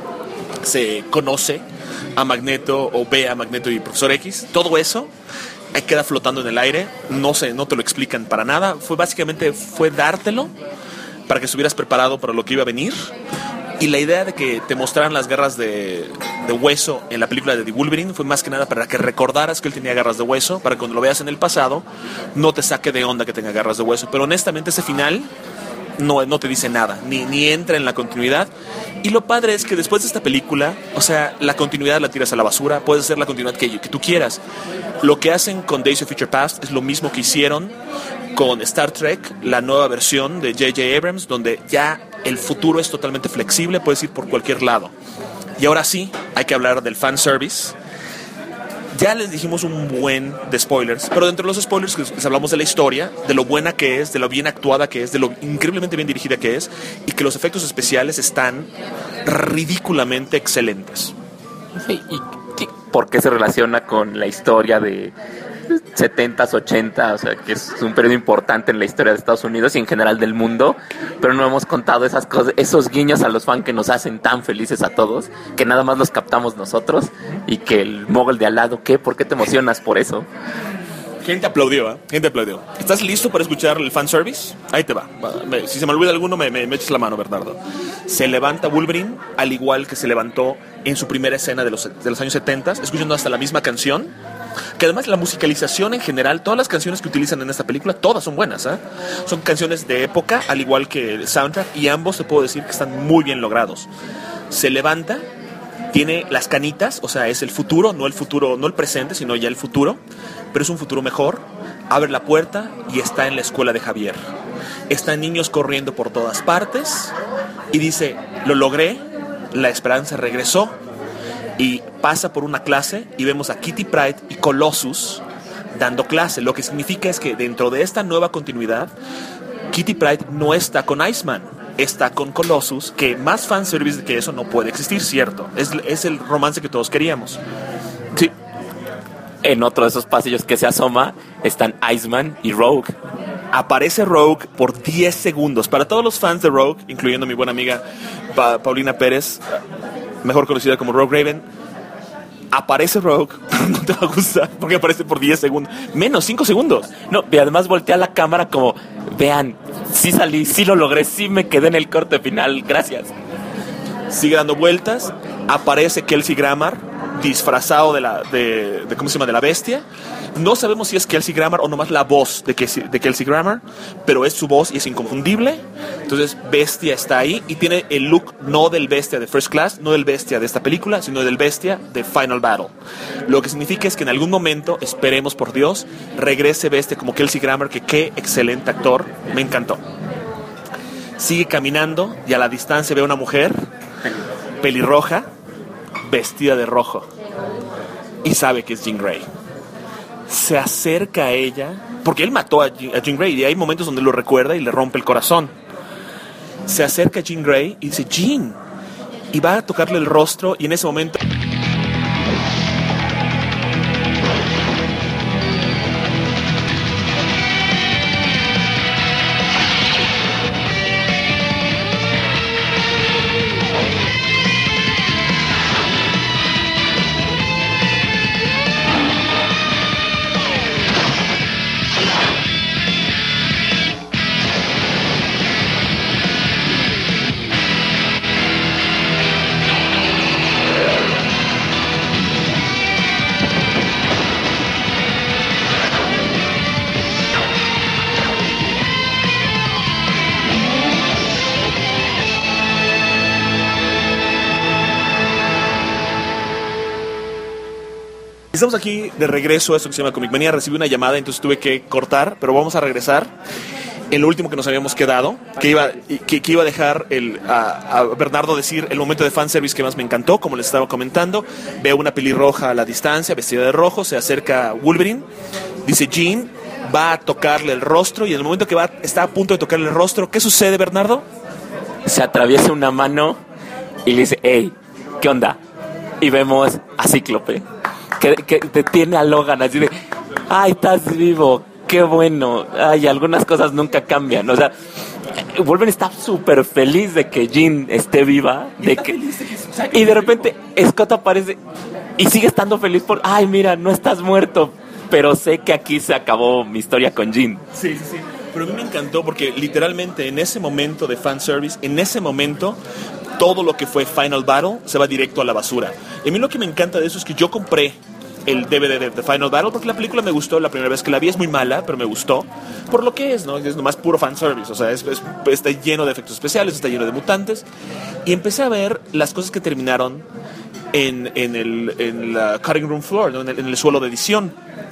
se conoce a Magneto o ve a Magneto y Profesor X. Todo eso queda flotando en el aire, no te lo explican para nada. Básicamente fue dártelo para que estuvieras preparado para lo que iba a venir. Y la idea de que te mostraran las garras de hueso en la película de The Wolverine fue más que nada para que recordaras que él tenía garras de hueso, para que cuando lo veas en el pasado no te saque de onda que tenga garras de hueso. Pero honestamente ese final no te dice nada, ni entra en la continuidad. Y lo padre es que después de esta película, o sea, la continuidad la tiras a la basura, puedes hacer la continuidad que tú quieras. Lo que hacen con Days of Future Past es lo mismo que hicieron con Star Trek, la nueva versión de J.J. Abrams, donde ya el futuro es totalmente flexible, puedes ir por cualquier lado. Y ahora sí, hay que hablar del fanservice. Ya les dijimos un buen de spoilers, pero dentro de los spoilers les hablamos de la historia, de lo buena que es, de lo bien actuada que es, de lo increíblemente bien dirigida que es, y que los efectos especiales están ridículamente excelentes. Sí, ¿y por qué se relaciona con la historia de 70s, 80s? O sea, que es un periodo importante en la historia de Estados Unidos y en general del mundo, pero no hemos contado esas cosas, esos guiños a los fans que nos hacen tan felices a todos, que nada más los captamos nosotros, y que el mogul de al lado, ¿qué? ¿Por qué te emocionas por eso? Gente aplaudió, ¿eh? Gente aplaudió. ¿Estás listo para escuchar el fanservice? Ahí te va. Si se me olvida alguno, me echas la mano, Bernardo. Se levanta Wolverine, al igual que se levantó en su primera escena de los años 70, escuchando hasta la misma canción, que además la musicalización en general, todas las canciones que utilizan en esta película, todas son buenas, ¿eh? Son canciones de época, al igual que el soundtrack, y ambos te puedo decir que están muy bien logrados. Se levanta, tiene las canitas, o sea, es el futuro, no el presente, sino ya el futuro, pero es un futuro mejor. Abre la puerta y está en la escuela de Javier. Están niños corriendo por todas partes y dice, lo logré, la esperanza regresó. Y pasa por una clase y vemos a Kitty Pryde y Colossus dando clase. Lo que significa es que dentro de esta nueva continuidad, Kitty Pryde no está con Iceman, está con Colossus, que más fanservice que eso no puede existir, ¿cierto? Es el romance que todos queríamos. Sí. En otro de esos pasillos que se asoma están Iceman y Rogue. Aparece Rogue por 10 segundos. Para todos los fans de Rogue, incluyendo mi buena amiga Paulina Pérez, mejor conocida como Rogue Raven, aparece Rogue, pero no te va a gustar porque aparece por 10 segundos. Menos, 5 segundos. No, y además voltea la cámara como, vean, sí salí, sí lo logré, sí me quedé en el corte final, gracias. Sigue dando vueltas, aparece Kelsey Grammer disfrazado de ¿cómo se llama? De la bestia. No sabemos si es Kelsey Grammer o nomás la voz de Kelsey Grammer, pero es su voz y es inconfundible. Entonces Bestia está ahí y tiene el look no del Bestia de First Class, no del Bestia de esta película, sino del Bestia de Final Battle. Lo que significa es que en algún momento, esperemos por Dios, regrese Bestia como Kelsey Grammer, que qué excelente actor, me encantó. Sigue caminando y a la distancia ve a una mujer pelirroja vestida de rojo y sabe que es Jean Grey. Se acerca a ella porque él mató a Jean Grey y hay momentos donde lo recuerda y le rompe el corazón. Se acerca a Jean Grey y dice Jean, y va a tocarle el rostro, y en ese momento Estamos aquí de regreso a esto que se llama Comic Manía. Recibí una llamada, entonces tuve que cortar, pero vamos a regresar. En lo último que nos habíamos quedado, que iba a dejar a Bernardo decir el momento de fanservice que más me encantó, como les estaba comentando. Veo una pelirroja a la distancia, vestida de rojo, se acerca Wolverine, dice Jean, va a tocarle el rostro, y en el momento que está a punto de tocarle el rostro, ¿qué sucede, Bernardo? Se atraviesa una mano y le dice, hey, ¿qué onda? Y vemos a Cíclope, que detiene a Logan así de, ay, estás vivo, qué bueno. Ay, algunas cosas nunca cambian. O sea, Wolverine está súper feliz de que Jean esté viva, y de repente Scott aparece y sigue estando feliz por, ay, mira, no estás muerto, pero sé que aquí se acabó mi historia con Jean. Sí. Pero a mí me encantó porque literalmente en ese momento de fanservice, en ese momento, todo lo que fue Final Battle se va directo a la basura. Y a mí lo que me encanta de eso es que yo compré el DVD de Final Battle porque la película me gustó la primera vez que la vi. Es muy mala, pero me gustó por lo que es, ¿no? Es nomás puro fanservice. O sea, está lleno de efectos especiales, está lleno de mutantes. Y empecé a ver las cosas que terminaron en la cutting room floor, ¿no? en el suelo de edición.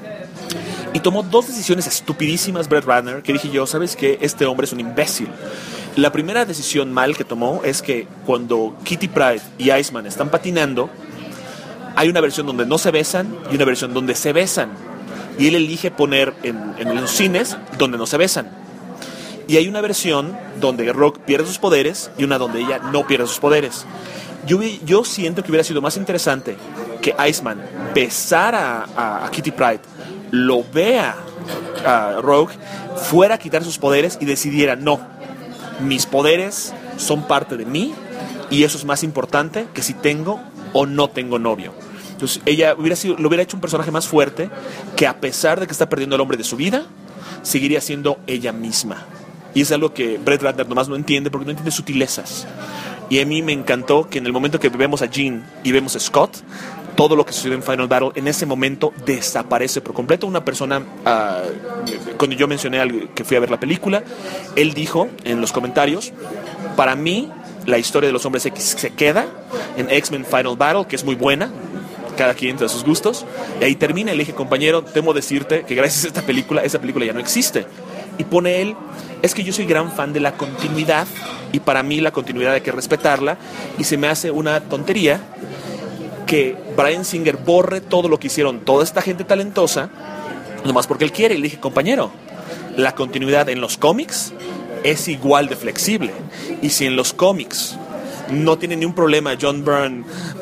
Y tomó dos decisiones estupidísimas Brett Ratner, que dije yo, ¿sabes qué? Este hombre es un imbécil. La primera decisión mal que tomó es que cuando Kitty Pryde y Iceman están patinando, hay una versión donde no se besan y una versión donde se besan. Y él elige poner en los cines donde no se besan. Y hay una versión donde Rogue pierde sus poderes y una donde ella no pierde sus poderes. Yo siento que hubiera sido más interesante que Iceman besara a Kitty Pryde, lo vea a Rogue, fuera a quitar sus poderes y decidiera, no, mis poderes son parte de mí y eso es más importante que si tengo o no tengo novio. Entonces ella lo hubiera hecho un personaje más fuerte, que a pesar de que está perdiendo el hombre de su vida, seguiría siendo ella misma. Y es algo que Brett Ratner nomás no entiende, porque no entiende sutilezas. Y a mí me encantó que en el momento que vemos a Jean y vemos a Scott, todo lo que sucedió en Final Battle en ese momento desaparece por completo. Una persona, cuando yo mencioné que fui a ver la película, él dijo en los comentarios, para mí la historia de los Hombres X se queda en X-Men Final Battle, que es muy buena, cada quien entre sus gustos, y ahí termina. Y le dije, compañero, temo decirte que gracias a esa película ya no existe. Y pone él, es que yo soy gran fan de la continuidad, y para mí la continuidad hay que respetarla, y se me hace una tontería que Bryan Singer borre todo lo que hicieron toda esta gente talentosa, nomás porque él quiere. Y le dije, compañero, la continuidad en los cómics es igual de flexible, y si en los cómics no tiene ni un problema John Byrne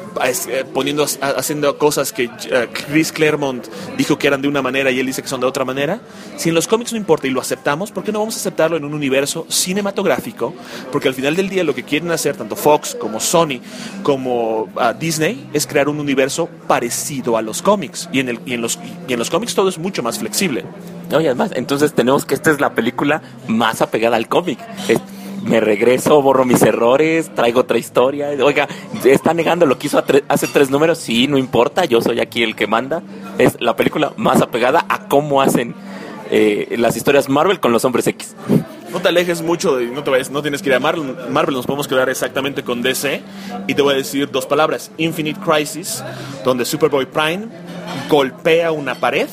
haciendo cosas que Chris Claremont dijo que eran de una manera y él dice que son de otra manera, si en los cómics no importa y lo aceptamos, ¿por qué no vamos a aceptarlo en un universo cinematográfico? Porque al final del día lo que quieren hacer tanto Fox como Sony como Disney es crear un universo parecido a los cómics, y en los cómics todo es mucho más flexible. Oye, además, entonces tenemos que esta es la película más apegada al cómic. Me regreso, borro mis errores, traigo otra historia. Oiga, ¿está negando lo que hizo hace 3 números? Sí, no importa, yo soy aquí el que manda. Es la película más apegada a cómo hacen las historias Marvel con los Hombres X. No te alejes mucho, no tienes que ir a Marvel, nos podemos quedar exactamente con DC. Y te voy a decir 2 palabras: Infinite Crisis, donde Superboy Prime golpea una pared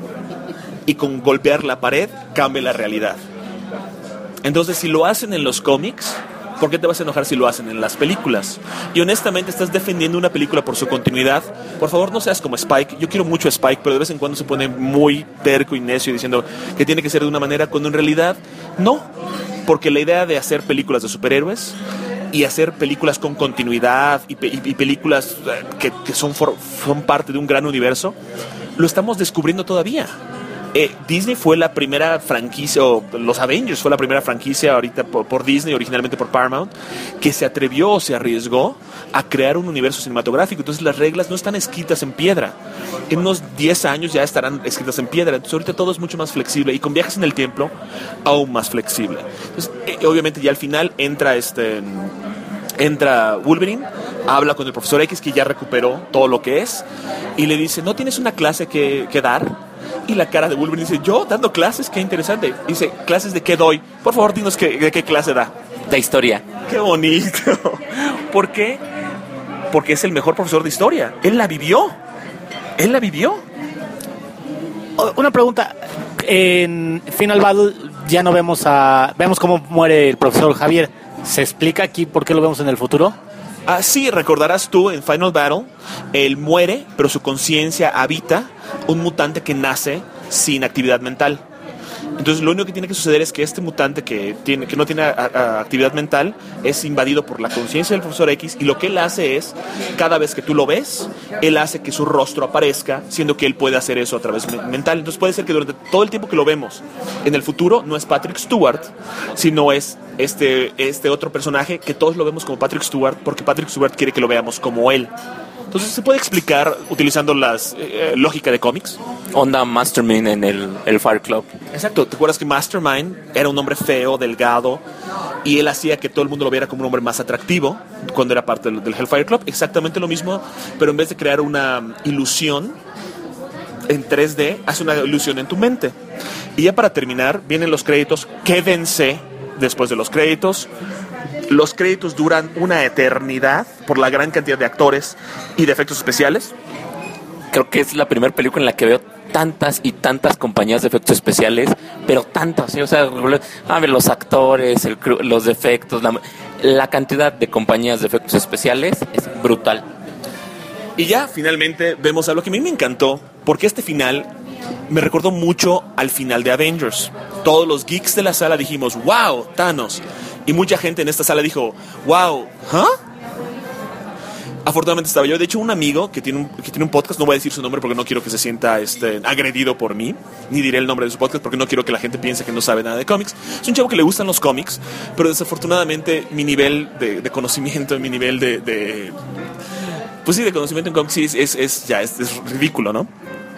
y con golpear la pared cambia la realidad. Entonces, si lo hacen en los cómics, ¿por qué te vas a enojar si lo hacen en las películas? Y honestamente estás defendiendo una película por su continuidad. Por favor, no seas como Spike. Yo quiero mucho a Spike, pero de vez en cuando se pone muy terco y necio diciendo que tiene que ser de una manera, cuando en realidad no. Porque la idea de hacer películas de superhéroes y hacer películas con continuidad y películas que son parte de un gran universo, lo estamos descubriendo todavía. Disney fue la primera franquicia, o los Avengers fue la primera franquicia ahorita por Disney, originalmente por Paramount, que se atrevió o se arriesgó a crear un universo cinematográfico. Entonces las reglas no están escritas en piedra. En unos 10 años ya estarán escritas en piedra. Entonces ahorita todo es mucho más flexible, y con viajes en el tiempo aún más flexible. Entonces obviamente ya al final entra Wolverine, habla con el profesor X, que ya recuperó todo lo que es, y le dice, ¿no tienes una clase que dar? Y la cara de Wolverine dice, ¿yo dando clases? Qué interesante. Dice, ¿clases de qué doy? Por favor, dinos de qué clase da. De historia. Qué bonito. ¿Por qué? Porque es el mejor profesor de historia. Él la vivió. ¿Él la vivió? Una pregunta. En Final Battle ya no vemos cómo muere el profesor Javier. ¿Se explica aquí por qué lo vemos en el futuro? Sí, recordarás tú en Final Battle, él muere, pero su conciencia habita un mutante que nace sin actividad mental. Entonces lo único que tiene que suceder es que este mutante que no tiene actividad mental es invadido por la conciencia del profesor X, y lo que él hace es, cada vez que tú lo ves, él hace que su rostro aparezca, siendo que él puede hacer eso a través mental. Entonces puede ser que durante todo el tiempo que lo vemos en el futuro no es Patrick Stewart, sino es este otro personaje que todos lo vemos como Patrick Stewart, porque Patrick Stewart quiere que lo veamos como él. Entonces se puede explicar utilizando las lógica de cómics. Onda Mastermind en el Fire Club. Exacto, ¿te acuerdas que Mastermind era un hombre feo, delgado, y él hacía que todo el mundo lo viera como un hombre más atractivo cuando era parte del Hellfire Club? Exactamente lo mismo, pero en vez de crear una ilusión en 3D, hace una ilusión en tu mente. Y ya para terminar, vienen los créditos. Quédense después de los créditos. Los créditos duran una eternidad por la gran cantidad de actores y de efectos especiales. Creo que es la primera película en la que veo tantas y tantas compañías de efectos especiales, pero tantas, ¿sí? O sea, los actores, los efectos, la cantidad de compañías de efectos especiales es brutal. Y ya finalmente vemos algo que a mí me encantó, porque este final me recordó mucho al final de Avengers. Todos los geeks de la sala dijimos, wow, Thanos. Y mucha gente en esta sala dijo, wow, ¿huh? Afortunadamente estaba yo. De hecho, un amigo que tiene un podcast, no voy a decir su nombre porque no quiero que se sienta agredido por mí, ni diré el nombre de su podcast porque no quiero que la gente piense que no sabe nada de cómics. Es un chavo que le gustan los cómics, pero desafortunadamente mi nivel de conocimiento, mi nivel de conocimiento en cómics es ridículo, ¿no?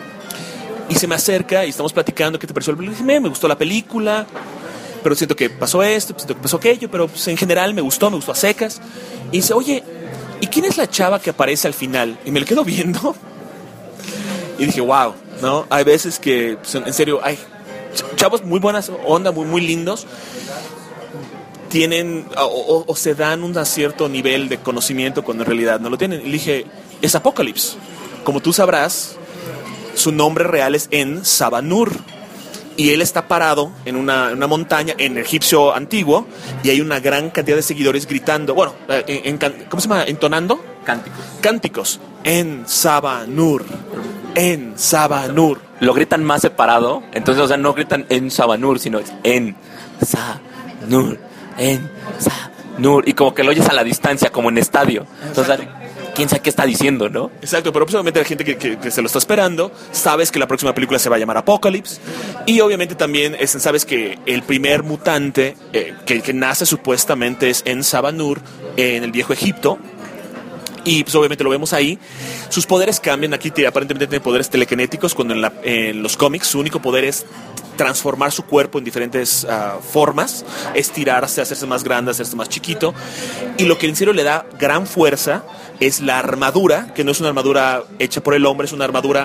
Y se me acerca y estamos platicando, ¿qué te pareció? Le dije, me gustó la película, pero siento que pasó esto, siento que pasó aquello, pero pues, en general me gustó a secas. Y dice, oye, ¿y quién es la chava que aparece al final? Y me lo quedo viendo y dije, wow, ¿no? Hay veces que, pues, en serio, hay chavos muy buenas onda, muy, muy lindos, tienen o se dan un cierto nivel de conocimiento cuando en realidad no lo tienen. Y le dije, es Apocalypse. Como tú sabrás, su nombre real es En-Sabanur. Y él está parado en una montaña en egipcio antiguo, y hay una gran cantidad de seguidores gritando, bueno, ¿cómo se llama? ¿Entonando? Cánticos. En-Sabanur. En-Sabanur. Lo gritan más separado, entonces, o sea, no gritan En-Sabanur, sino es En-Sabanur, En-Sabanur. Y como que lo oyes a la distancia, como en estadio. Entonces, quién sabe qué está diciendo, ¿no? Exacto, pero obviamente la gente que se lo está esperando, sabes que la próxima película se va a llamar Apocalypse, y obviamente también sabes que el primer mutante que nace supuestamente es En-Sabanur en el viejo Egipto, y pues obviamente lo vemos ahí. Sus poderes cambian. Aquí aparentemente tiene poderes telequinéticos, cuando en los cómics su único poder es transformar su cuerpo en diferentes formas, estirarse, hacerse más grande, hacerse más chiquito. Y lo que en serio le da gran fuerza es la armadura, que no es una armadura hecha por el hombre, es una armadura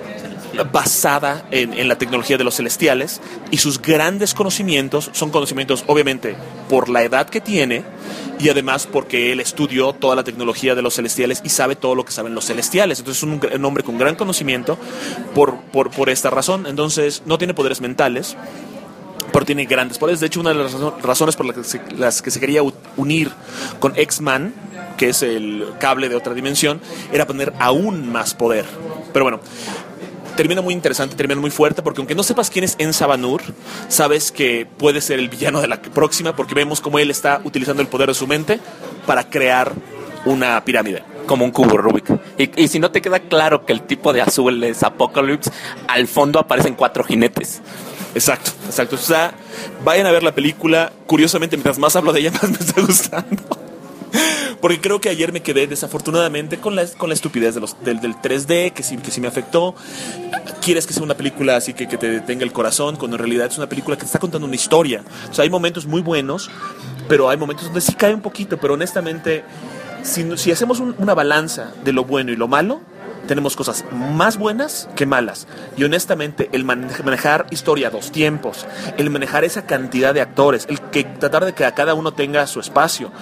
basada en la tecnología de los celestiales, y sus grandes conocimientos son conocimientos obviamente por la edad que tiene, y además porque él estudió toda la tecnología de los celestiales y sabe todo lo que saben los celestiales. Entonces es un hombre con gran conocimiento por esta razón. Entonces no tiene poderes mentales, pero tiene grandes poderes. De hecho, una de las razones por las que se quería unir con X-Man, que es el cable de otra dimensión, era poner aún más poder. Pero bueno, termina muy interesante, termina muy fuerte, porque aunque no sepas quién es En-Sabanur, sabes que puede ser el villano de la próxima, porque vemos cómo él está utilizando el poder de su mente para crear una pirámide. Como un cubo Rubik. Y si no te queda claro que el tipo de azul es Apocalypse, al fondo aparecen 4 jinetes. Exacto. O sea, vayan a ver la película. Curiosamente, mientras más hablo de ella, más me está gustando. Porque creo que ayer me quedé desafortunadamente con la estupidez del 3D, que sí me afectó. Quieres que sea una película así que te detenga el corazón, cuando en realidad es una película que te está contando una historia. O sea, hay momentos muy buenos, pero hay momentos donde sí cae un poquito. Pero honestamente, si hacemos una balanza de lo bueno y lo malo, tenemos cosas más buenas que malas. Y honestamente, el manejar historia a 2 tiempos, el manejar esa cantidad de actores, el que tratar de que a cada uno tenga su espacio,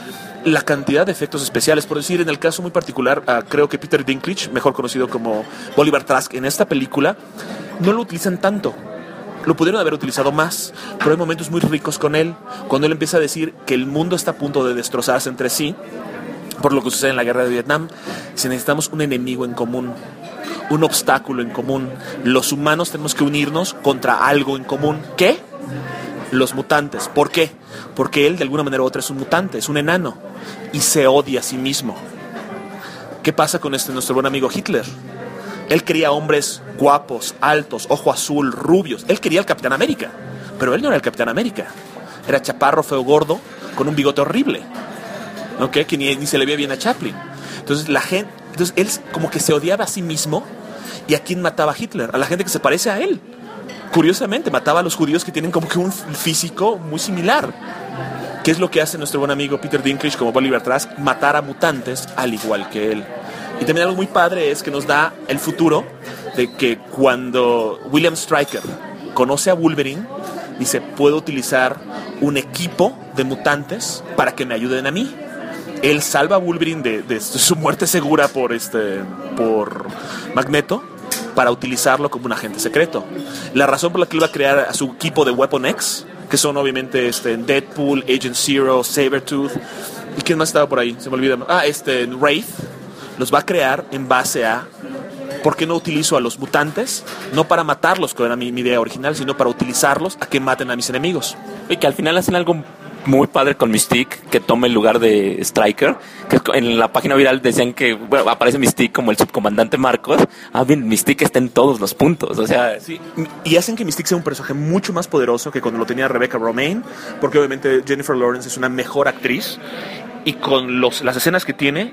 la cantidad de efectos especiales. Por decir, en el caso muy particular, creo que Peter Dinklage, mejor conocido como Bolivar Trask, en esta película no lo utilizan tanto. Lo pudieron haber utilizado más, pero hay momentos muy ricos con él, cuando él empieza a decir que el mundo está a punto de destrozarse entre sí por lo que sucede en la guerra de Vietnam. Si necesitamos un enemigo en común, un obstáculo en común, los humanos tenemos que unirnos contra algo en común. ¿Qué? Los mutantes. ¿Por qué? Porque él de alguna manera u otra es un mutante, es un enano y se odia a sí mismo. ¿Qué pasa con nuestro buen amigo Hitler? Él quería hombres guapos, altos, ojo azul, rubios. Él quería el Capitán América, pero él no era el Capitán América. Era chaparro, feo, gordo, con un bigote horrible, ¿okay? Que ni se le veía bien a Chaplin. Entonces él como que se odiaba a sí mismo. ¿Y a quién mataba a Hitler? A la gente que se parece a él. Curiosamente, mataba a los judíos que tienen como que un físico muy similar. ¿Qué es lo que hace nuestro buen amigo Peter Dinklage como Bolivar Trask? Matar a mutantes al igual que él. Y también algo muy padre es que nos da el futuro de que cuando William Stryker conoce a Wolverine, dice, puedo utilizar un equipo de mutantes para que me ayuden a mí. Él salva a Wolverine de su muerte segura por Magneto para utilizarlo como un agente secreto. La razón por la que él va a crear a su equipo de Weapon X, que son obviamente Deadpool, Agent Zero, Sabretooth, ¿y quién más estaba por ahí? Se me olvida. Wraith. Los va a crear en base a ¿por qué no utilizo a los mutantes? No para matarlos, que era mi idea original, sino para utilizarlos a que maten a mis enemigos. Y que al final hacen algo muy padre con Mystique, que tome el lugar de Stryker, que en la página viral decían que aparece Mystique como el subcomandante Marcos. Bien, Mystique está en todos los puntos, o sea... Sí, y hacen que Mystique sea un personaje mucho más poderoso que cuando lo tenía Rebecca Romijn, porque obviamente Jennifer Lawrence es una mejor actriz, y con las escenas que tiene,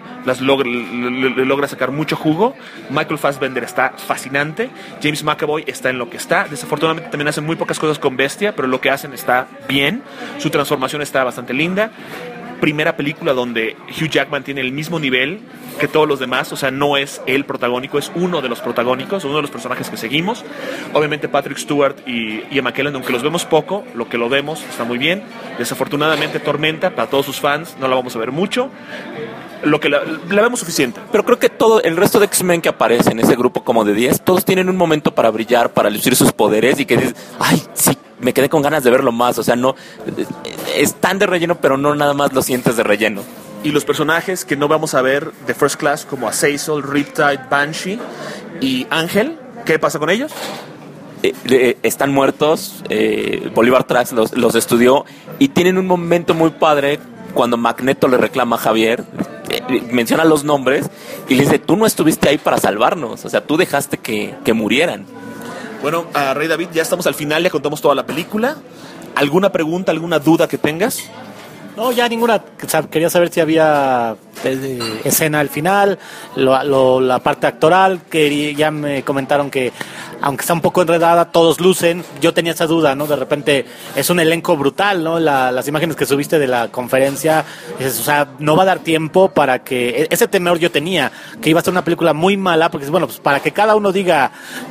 le logra sacar mucho jugo. Michael Fassbender está fascinante. James McAvoy está en lo que está. Desafortunadamente también hacen muy pocas cosas con Bestia, pero lo que hacen está bien. Su transformación está bastante linda. Primera película donde Hugh Jackman tiene el mismo nivel que todos los demás, o sea, no es el protagónico, es uno de los protagónicos, uno de los personajes que seguimos. Obviamente Patrick Stewart y Ian McKellen, aunque los vemos poco, lo que lo vemos está muy bien. Desafortunadamente Tormenta, para todos sus fans, no la vamos a ver mucho. Lo que la vemos suficiente. Pero creo que todo el resto de X-Men que aparece en ese grupo como de 10, todos tienen un momento para brillar, para lucir sus poderes y que dices, ay, sí, me quedé con ganas de verlo más. O sea, no están de relleno, pero no nada más lo sientes de relleno. Y los personajes que no vamos a ver de First Class, como Azazel, Riptide, Banshee y Ángel, ¿qué pasa con ellos? Están muertos. Bolivar Trask los estudió y tienen un momento muy padre cuando Magneto le reclama a Javier, menciona los nombres y le dice, tú no estuviste ahí para salvarnos, o sea, tú dejaste que murieran. Bueno, Rey David, ya estamos al final, ya contamos toda la película. ¿Alguna pregunta, alguna duda que tengas? No, ya ninguna. Quería saber si había escena al final, la parte actoral, que ya me comentaron que aunque está un poco enredada, todos lucen. Yo tenía esa duda, ¿no? De repente es un elenco brutal, ¿no? Las imágenes que subiste de la conferencia, o sea, no va a dar tiempo para que... Ese temor yo tenía, que iba a ser una película muy mala, porque bueno, pues para que cada uno diga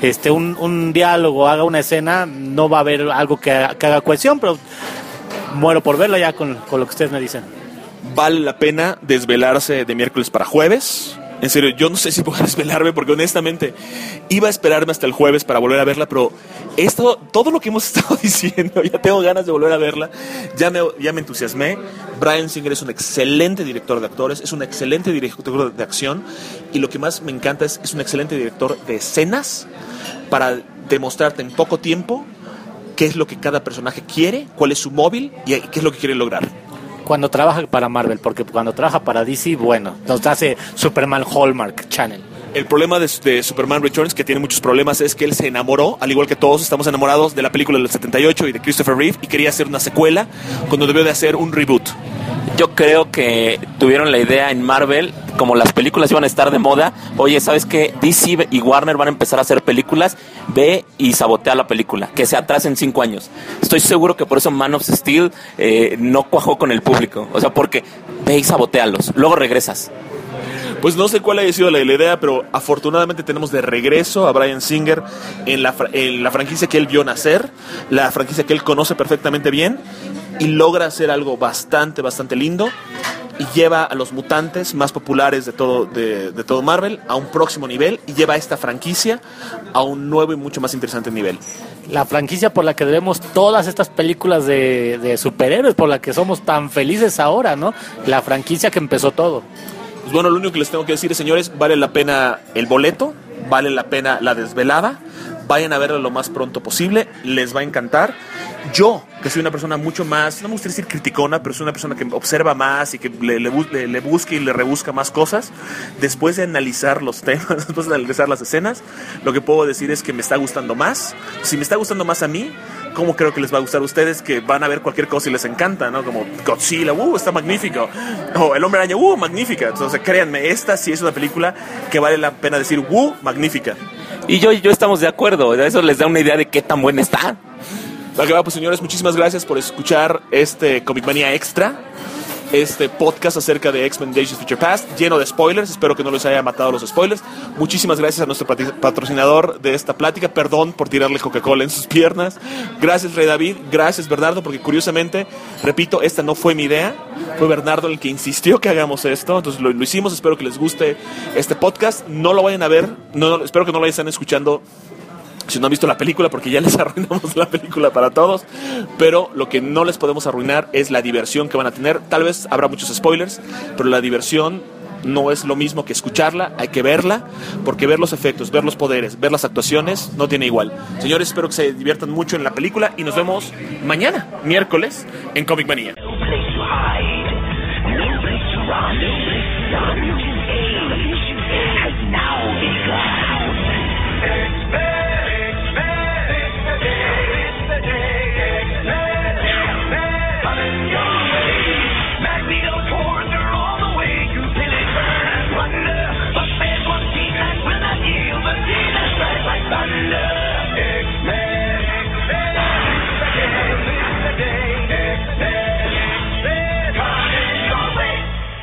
un diálogo, haga una escena, no va a haber algo que haga cohesión, pero muero por verla ya con lo que ustedes me dicen. Vale la pena desvelarse de miércoles para jueves. En serio, yo no sé si puedo desvelarme porque honestamente iba a esperarme hasta el jueves para volver a verla, pero todo lo que hemos estado diciendo, ya tengo ganas de volver a verla, ya me entusiasmé. Bryan Singer es un excelente director de actores, es un excelente director de acción y lo que más me encanta es un excelente director de escenas para demostrarte en poco tiempo qué es lo que cada personaje quiere, cuál es su móvil y qué es lo que quiere lograr. Cuando trabaja para Marvel, porque cuando trabaja para DC, bueno, nos hace Superman Hallmark Channel. El problema de Superman Returns, que tiene muchos problemas, es que él se enamoró, al igual que todos estamos enamorados de la película del 78 y de Christopher Reeve, y quería hacer una secuela cuando debió de hacer un reboot. Yo creo que tuvieron la idea en Marvel, como las películas iban a estar de moda, oye, ¿sabes qué? DC y Warner van a empezar a hacer películas, ve y sabotea la película, que se atrasen 5 años. Estoy seguro que por eso Man of Steel no cuajó con el público, o sea, porque ve y sabotealos, luego regresas. Pues no sé cuál haya sido la idea, pero afortunadamente tenemos de regreso a Bryan Singer en la franquicia que él vio nacer, la franquicia que él conoce perfectamente bien, y logra hacer algo bastante lindo. y lleva a los mutantes más populares de todo Marvel a un próximo nivel y lleva a esta franquicia a un nuevo y mucho más interesante nivel. La franquicia por la que debemos todas estas películas de superhéroes, por la que somos tan felices ahora, ¿no? La franquicia que empezó todo. Pues bueno, lo único que les tengo que decir, señores, vale la pena el boleto, vale la pena la desvelada, vayan a verlo lo más pronto posible, les va a encantar. Yo, que soy una persona mucho más, no me gustaría decir criticona, pero soy una persona que observa más y que le busca y le rebusca más cosas, después de analizar los temas, después de analizar las escenas, lo que puedo decir es que me está gustando más. Si me está gustando más a mí, ¿cómo creo que les va a gustar a ustedes que van a ver cualquier cosa y les encanta, ¿no? Como Godzilla, está magnífico. O El Hombre Araña, magnífica. Entonces, créanme, esta sí es una película que vale la pena decir, magnífica. Y yo estamos de acuerdo, eso les da una idea de qué tan buena está. Pues señores, muchísimas gracias por escuchar este Comic Manía Extra, este podcast acerca de X-Men Days of Future Past, lleno de spoilers. Espero que no les haya matado los spoilers. Muchísimas gracias a nuestro patrocinador de esta plática. Perdón por tirarle Coca-Cola en sus piernas. Gracias, Rey David. Gracias, Bernardo, porque curiosamente, repito, esta no fue mi idea. Fue Bernardo el que insistió que hagamos esto. Entonces lo hicimos. Espero que les guste este podcast. No lo vayan a ver. Espero que no lo estén escuchando si no han visto la película, porque ya les arruinamos la película para todos. Pero lo que no les podemos arruinar es la diversión que van a tener. Tal vez habrá muchos spoilers, pero la diversión no es lo mismo que escucharla. Hay que verla, porque ver los efectos, ver los poderes, ver las actuaciones no tiene igual. Señores, espero que se diviertan mucho en la película y nos vemos mañana, miércoles, en Comic Manía.